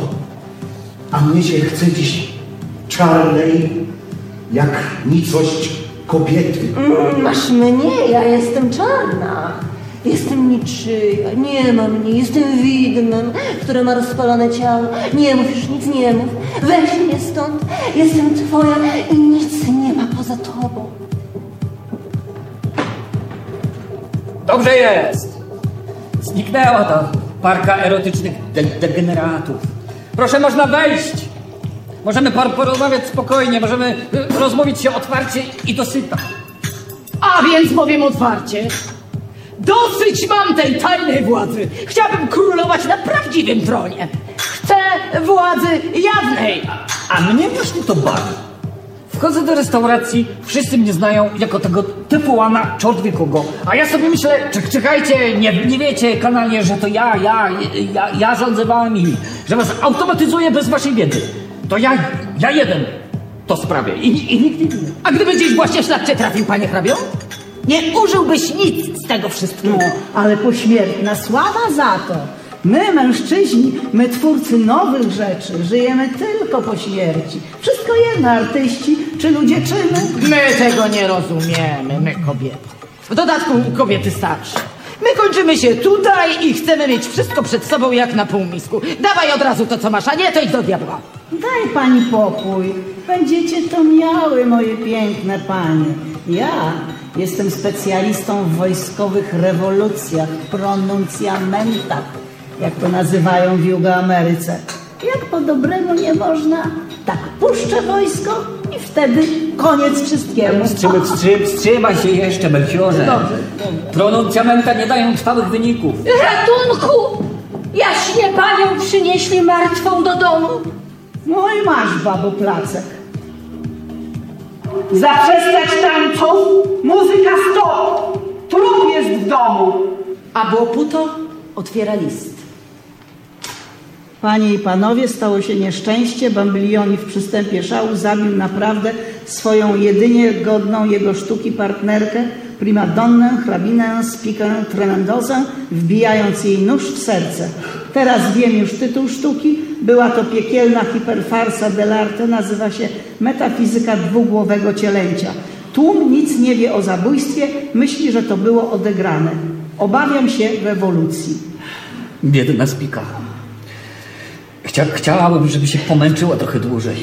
A mnie się chce dziś czarnej, jak nicość kobiety. Mm, masz mnie, ja jestem czarna. Jestem niczyja, nie ma mnie, jestem widmem, które ma rozpalone ciało. Nie mów już nic, nie mów. Weź mnie stąd, jestem twoja i nic nie ma poza tobą. Dobrze jest. Zniknęła ta parka erotycznych de degeneratów. Proszę, można wejść. Możemy porozmawiać spokojnie, możemy y, rozmówić się otwarcie i dosyta. A więc powiem otwarcie. Dosyć mam tej tajnej władzy. Chciałbym królować na prawdziwym tronie. Chcę władzy jawnej. A mnie właśnie to bawi. Wchodzę do restauracji, wszyscy mnie znają jako tego typułana człowiekowego. A ja sobie myślę, czek, czekajcie, nie, nie wiecie, kanalnie, że to ja, ja, ja, ja rządzę wami, że was automatyzuję bez waszej wiedzy. To ja, ja jeden to sprawię i, i nikt inny. A gdyby gdzieś właśnie szlak cię trafił, panie hrabio? Nie użyłbyś nic z tego wszystkiego. No, ale pośmiertna sława za to. My, mężczyźni, my twórcy nowych rzeczy, żyjemy tylko po śmierci. Wszystko jedno, artyści czy ludzie czynu. My tego nie rozumiemy, my kobiety. W dodatku kobiety starsze. My kończymy się tutaj i chcemy mieć wszystko przed sobą jak na półmisku. Dawaj od razu to, co masz, a nie to idź do diabła. Daj pani pokój. Będziecie to miały, moje piękne panie. Ja jestem specjalistą w wojskowych rewolucjach, pronuncjamentach, jak to nazywają w Ameryce. Jak po dobremu nie można, tak puszczę wojsko i w Wtedy koniec wszystkiemu. Wstrzymaj, wstrzymaj, wstrzymaj się jeszcze, Melchiorze. Dobrze. Pronuncjamenta nie dają trwałych wyników. Ratunku! Jaśnie panią przynieśli martwą do domu. No i masz, babo, placek. Zaprzestać tańców, muzyka stop, trup jest w domu. A Błoputo otwiera list. Panie i panowie, stało się nieszczęście. Bambilioni w przystępie szału zabił naprawdę swoją jedynie godną jego sztuki partnerkę, primadonnę, hrabinę Spikę Tremendozę, wbijając jej nóż w serce. Teraz wiem już tytuł sztuki. Była to piekielna hiperfarsa dell'arte, nazywa się Metafizyka dwugłowego cielęcia. Tłum nic nie wie o zabójstwie, myśli, że to było odegrane. Obawiam się rewolucji. Biedna Spika. Chcia, chciałabym, żeby się pomęczyła trochę dłużej.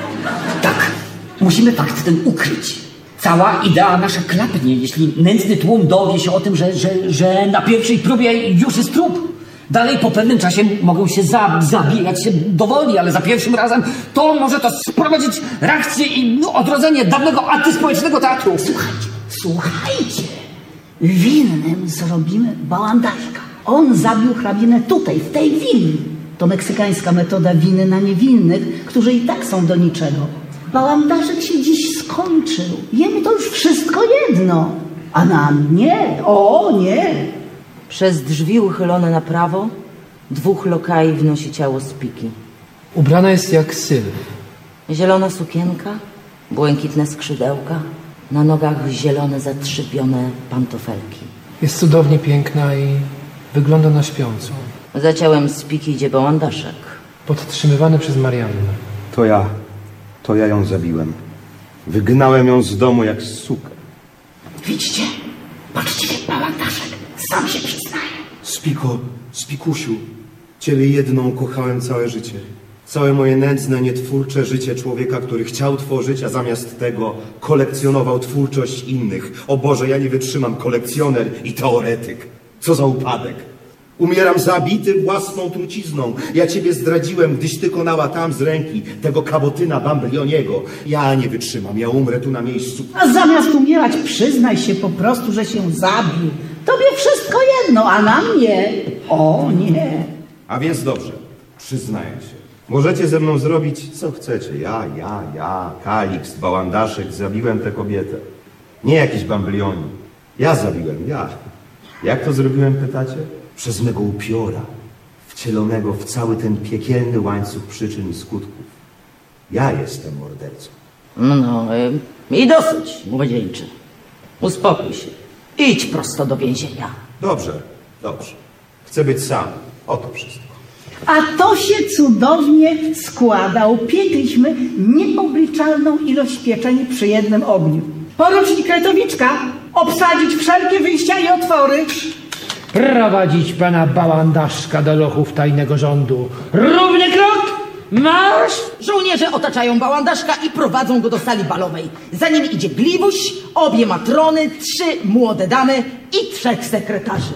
Tak, musimy fakt ten ukryć. Cała idea nasza klapnie, jeśli nędzny tłum dowie się o tym, że, że, że na pierwszej próbie już jest trup. Dalej po pewnym czasie mogą się za, zabijać się dowoli, ale za pierwszym razem to może to sprowadzić reakcję i no, odrodzenie dawnego antyspołecznego teatru. Słuchajcie, słuchajcie. Winnym zrobimy bałandaszka. On zabił hrabinę tutaj, w tej willi. To meksykańska metoda winy na niewinnych, którzy i tak są do niczego. Bałandaszek się dziś skończył. Jemu to już wszystko jedno. A nam nie, o nie. Przez drzwi uchylone na prawo dwóch lokai wnosi ciało Spiki. Ubrana jest jak Sylw. Zielona sukienka, błękitne skrzydełka, na nogach zielone zatrzypione pantofelki. Jest cudownie piękna i wygląda na śpiącą. Za ciałem Spiki idzie bałandaszek. Podtrzymywany przez Mariannę. To ja, to ja ją zabiłem. Wygnałem ją z domu jak sukę. Widzicie? Patrzcie, bałandaszek. Sam się przyznaje. Spiko, Spikusiu, ciebie jedną kochałem całe życie. Całe moje nędzne, nietwórcze życie człowieka, który chciał tworzyć, a zamiast tego kolekcjonował twórczość innych. O Boże, ja nie wytrzymam, kolekcjoner i teoretyk. Co za upadek. Umieram zabity własną trucizną. Ja ciebie zdradziłem, gdyś ty konała tam z ręki tego kabotyna Bambilioniego. Ja nie wytrzymam, ja umrę tu na miejscu. A zamiast umierać, przyznaj się po prostu, że się zabił. Tobie wszystko jedno, a nam nie. O nie. A więc dobrze, przyznaję się. Możecie ze mną zrobić, co chcecie. Ja, ja, ja, Kaliks, Bałandaszek, zabiłem tę kobietę. Nie jakiś Bambilioni. Ja zabiłem, ja. Jak to zrobiłem, pytacie? Przez mego upiora, wcielonego w cały ten piekielny łańcuch przyczyn i skutków. Ja jestem mordercą. No, no i dosyć, młodzieńczy. Uspokój się. Idź prosto do więzienia. Dobrze, dobrze. Chcę być sam. Oto wszystko. A to się cudownie składa. Upiekliśmy nieobliczalną ilość pieczeni przy jednym ogniu. Porucznik Kretowiczka, obsadzić wszelkie wyjścia i otwory. Prowadzić pana bałandaszka do lochów tajnego rządu. Równy krok! Marsz! Żołnierze otaczają bałandaszka i prowadzą go do sali balowej. Za nim idzie Gliwuś, obie matrony, trzy młode damy i trzech sekretarzy.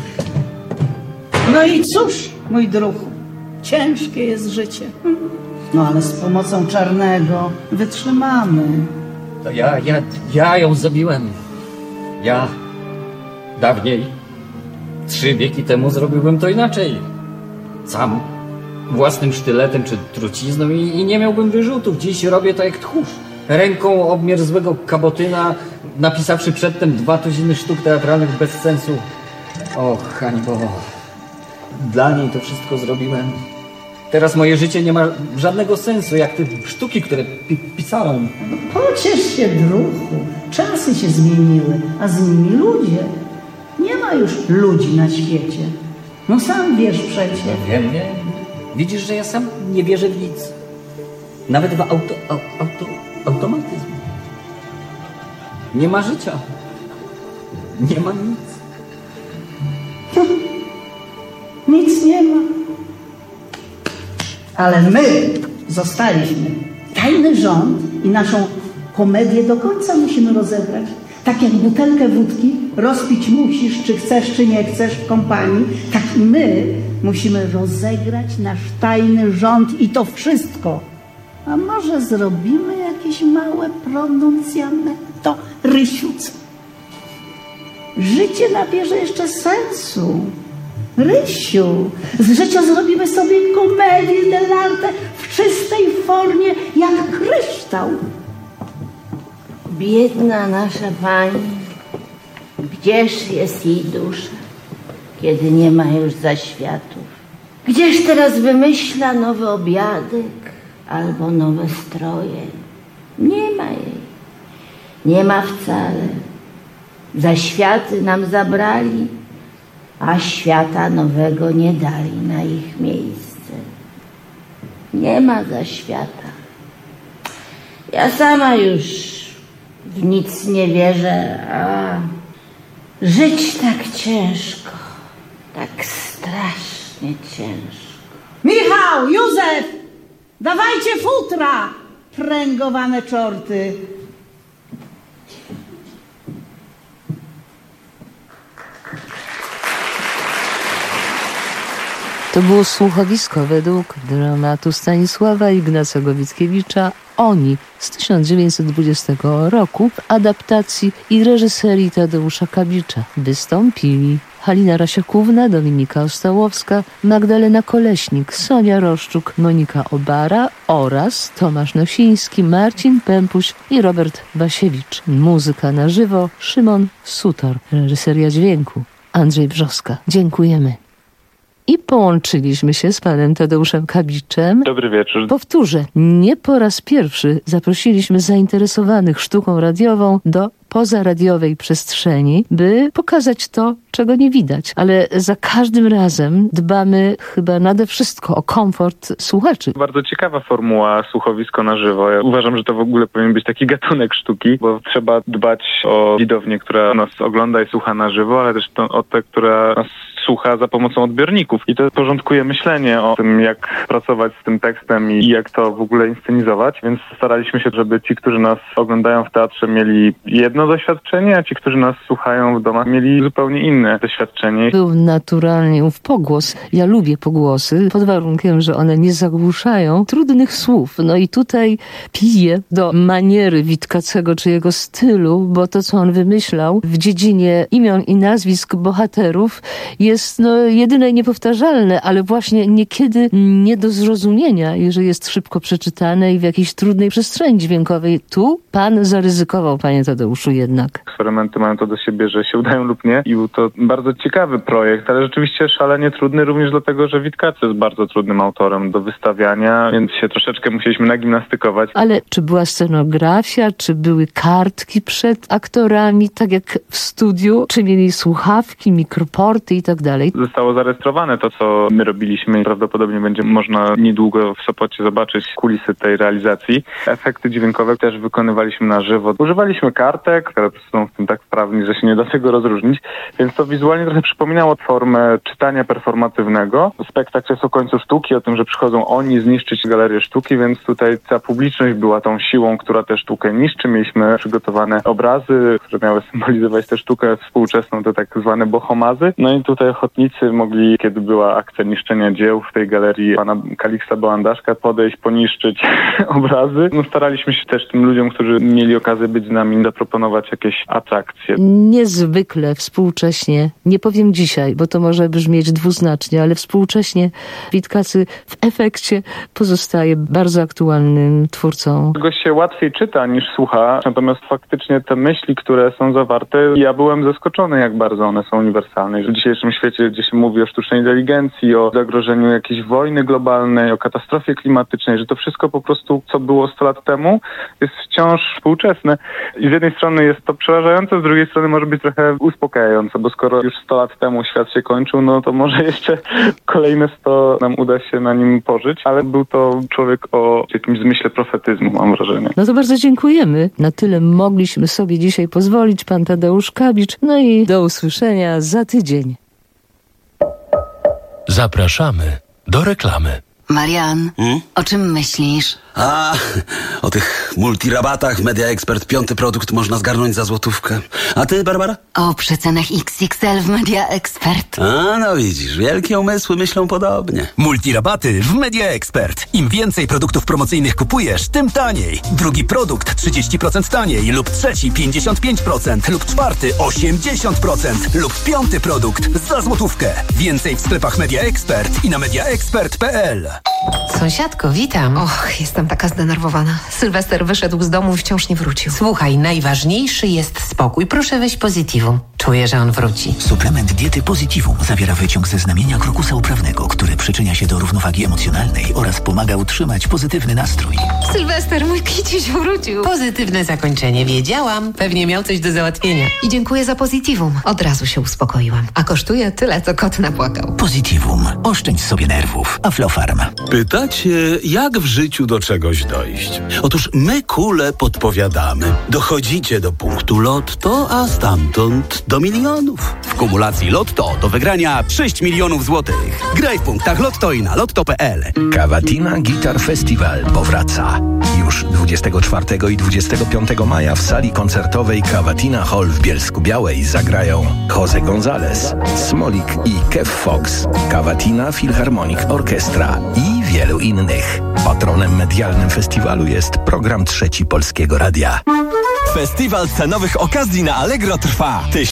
No i cóż, mój druhu, ciężkie jest życie. No ale z pomocą Czarnego wytrzymamy. To ja, ja, ja ją zabiłem. Ja dawniej, trzy wieki temu zrobiłbym to inaczej. Sam, własnym sztyletem czy trucizną i, i nie miałbym wyrzutów. Dziś robię to jak tchórz. Ręką obmierzłego kabotyna, napisawszy przedtem dwa tuziny sztuk teatralnych bez sensu. Och, hańbo. Dla niej to wszystko zrobiłem. Teraz moje życie nie ma żadnego sensu, jak te sztuki, które pi pisałem. No pociesz się, druhu. Czasy się zmieniły, a z nimi ludzie. Nie ma już ludzi na świecie. No sam wiesz przecież. Ja wiem, wiem. Widzisz, że ja sam nie wierzę w nic. Nawet w auto, auto, automatyzm. Nie ma życia. Nie ma nic. Nic nie ma. Ale my zostaliśmy. Tajny rząd i naszą komedię do końca musimy rozegrać. Tak jak butelkę wódki rozpić musisz, czy chcesz, czy nie chcesz w kompanii, tak i my musimy rozegrać nasz tajny rząd i to wszystko A może zrobimy jakieś małe pronuncjamento, Rysiuc? Życie nabierze jeszcze sensu. Rysiu, z życia zrobimy sobie komedię dell'arte w czystej formie, jak kryształ. Biedna nasza pani, gdzież jest jej dusza, kiedy nie ma już zaświatów? Gdzież teraz wymyśla nowy obiadek albo nowe stroje? Nie ma jej, nie ma wcale. Zaświaty nam zabrali, a świata nowego nie dali na ich miejsce. Nie ma zaświata. Ja sama już w nic nie wierzę, a żyć tak ciężko, tak strasznie ciężko. Michał, Józef, dawajcie futra, pręgowane czorty. To było słuchowisko według dramatu Stanisława Ignacego Witkiewicza Oni z tysiąc dziewięćset dwudziestego roku w adaptacji i reżyserii Tadeusza Kabicza. Wystąpili Halina Rasiakówna, Dominika Ostałowska, Magdalena Koleśnik, Sonia Roszczuk, Monika Obara oraz Tomasz Nosiński, Marcin Pępuś i Robert Basiewicz. Muzyka na żywo Szymon Sutor, reżyseria dźwięku Andrzej Brzoska. Dziękujemy. I połączyliśmy się z panem Tadeuszem Kabiczem. Dobry wieczór. Powtórzę, nie po raz pierwszy zaprosiliśmy zainteresowanych sztuką radiową do pozaradiowej przestrzeni, by pokazać to, czego nie widać. Ale za każdym razem dbamy chyba nade wszystko o komfort słuchaczy. Bardzo ciekawa formuła słuchowisko na żywo. Ja uważam, że to w ogóle powinien być taki gatunek sztuki, bo trzeba dbać o widownię, która nas ogląda i słucha na żywo, ale też to, o tę, która nas słucha za pomocą odbiorników. I to porządkuje myślenie o tym, jak pracować z tym tekstem i jak to w ogóle inscenizować. Więc staraliśmy się, żeby ci, którzy nas oglądają w teatrze, mieli jedno doświadczenie, a ci, którzy nas słuchają w domach, mieli zupełnie inne doświadczenie. Był naturalnie ów pogłos. Ja lubię pogłosy, pod warunkiem, że one nie zagłuszają trudnych słów. No i tutaj piję do maniery Witkacego czy jego stylu, bo to, co on wymyślał w dziedzinie imion i nazwisk bohaterów, jest no, jedyne i niepowtarzalne, ale właśnie niekiedy nie do zrozumienia, jeżeli jest szybko przeczytane i w jakiejś trudnej przestrzeni dźwiękowej. Tu pan zaryzykował, panie Tadeuszu, jednak. Eksperymenty mają to do siebie, że się udają lub nie. I był to bardzo ciekawy projekt, ale rzeczywiście szalenie trudny również dlatego, że Witkacy jest bardzo trudnym autorem do wystawiania, więc się troszeczkę musieliśmy nagimnastykować. Ale czy była scenografia, czy były kartki przed aktorami, tak jak w studiu? Czy mieli słuchawki, mikroporty i tak dalej? Zostało zarejestrowane to, co my robiliśmy i prawdopodobnie będzie można niedługo w Sopocie zobaczyć kulisy tej realizacji. Efekty dźwiękowe też wykonywaliśmy na żywo. Używaliśmy kartek, które są w tym tak wprawni, że się nie da tego rozróżnić, więc to wizualnie trochę przypominało formę czytania performatywnego. Spektakl jest o końcu sztuki, o tym, że przychodzą oni zniszczyć galerię sztuki, więc tutaj ta publiczność była tą siłą, która tę sztukę niszczy. Mieliśmy przygotowane obrazy, które miały symbolizować tę sztukę współczesną, te tak zwane bohomazy. No i tutaj ochotnicy mogli, kiedy była akcja niszczenia dzieł w tej galerii pana Kaliksa Boandaszka, podejść, poniszczyć obrazy. No, staraliśmy się też tym ludziom, którzy mieli okazję być z nami, zaproponować jakieś atrakcje. Niezwykle współcześnie, nie powiem dzisiaj, bo to może brzmieć dwuznacznie, ale współcześnie Witkacy w efekcie pozostaje bardzo aktualnym twórcą. Tego się łatwiej czyta niż słucha, natomiast faktycznie te myśli, które są zawarte, ja byłem zaskoczony, jak bardzo one są uniwersalne. W dzisiejszym świecie, gdzie się mówi o sztucznej inteligencji, o zagrożeniu jakiejś wojny globalnej, o katastrofie klimatycznej, że to wszystko po prostu, co było sto lat temu, jest wciąż współczesne. I z jednej strony jest to przerażające, z drugiej strony może być trochę uspokajające, bo skoro już sto lat temu świat się kończył, no to może jeszcze kolejne sto nam uda się na nim pożyć, ale był to człowiek o jakimś zmyśle profetyzmu, mam wrażenie. No to bardzo dziękujemy. Na tyle mogliśmy sobie dzisiaj pozwolić, pan Tadeusz Kabicz. No i do usłyszenia za tydzień. Zapraszamy do reklamy. Marian, hmm? o czym myślisz? A, o tych multirabatach Media Expert piąty produkt można zgarnąć za złotówkę. A ty, Barbara? O przecenach X X L w Media Expert. A, no widzisz, wielkie umysły myślą podobnie. Multirabaty w Media Expert. Im więcej produktów promocyjnych kupujesz, tym taniej. Drugi produkt trzydzieści procent taniej lub trzeci pięćdziesiąt pięć procent lub czwarty osiemdziesiąt procent lub piąty produkt za złotówkę. Więcej w sklepach Media Expert i na mediaexpert kropka p l. Sąsiadko, witam. Och, jestem taka zdenerwowana. Sylwester wyszedł z domu i wciąż nie wrócił. Słuchaj, najważniejszy jest spokój. Proszę weź Positivum. Czuję, że on wróci. Suplement diety Positivum zawiera wyciąg ze znamienia krokusa uprawnego, który przyczynia się do równowagi emocjonalnej oraz pomaga utrzymać pozytywny nastrój. Sylwester, mój kiciuś wrócił. Pozytywne zakończenie, wiedziałam. Pewnie miał coś do załatwienia. I dziękuję za Positivum. Od razu się uspokoiłam. A kosztuje tyle, co kot napłakał. Positivum. Oszczędź sobie nerwów. Aflofarm. Pytacie, jak w życiu do czegoś dojść? Otóż my kule podpowiadamy. Dochodzicie do punktu Lotto, a stamtąd do milionów. W kumulacji Lotto do wygrania sześć milionów złotych. Graj w punktach Lotto i na lotto kropka p l. Cavatina Guitar Festival powraca. Już dwudziestego czwartego i dwudziestego piątego maja w sali koncertowej Cavatina Hall w Bielsku-Białej zagrają Jose González, Smolik i Kev Fox, Cavatina Philharmonic Orchestra i wielu innych. Patronem medialnym festiwalu jest program Trzeci Polskiego Radia. Festiwal cenowych okazji na Allegro trwa.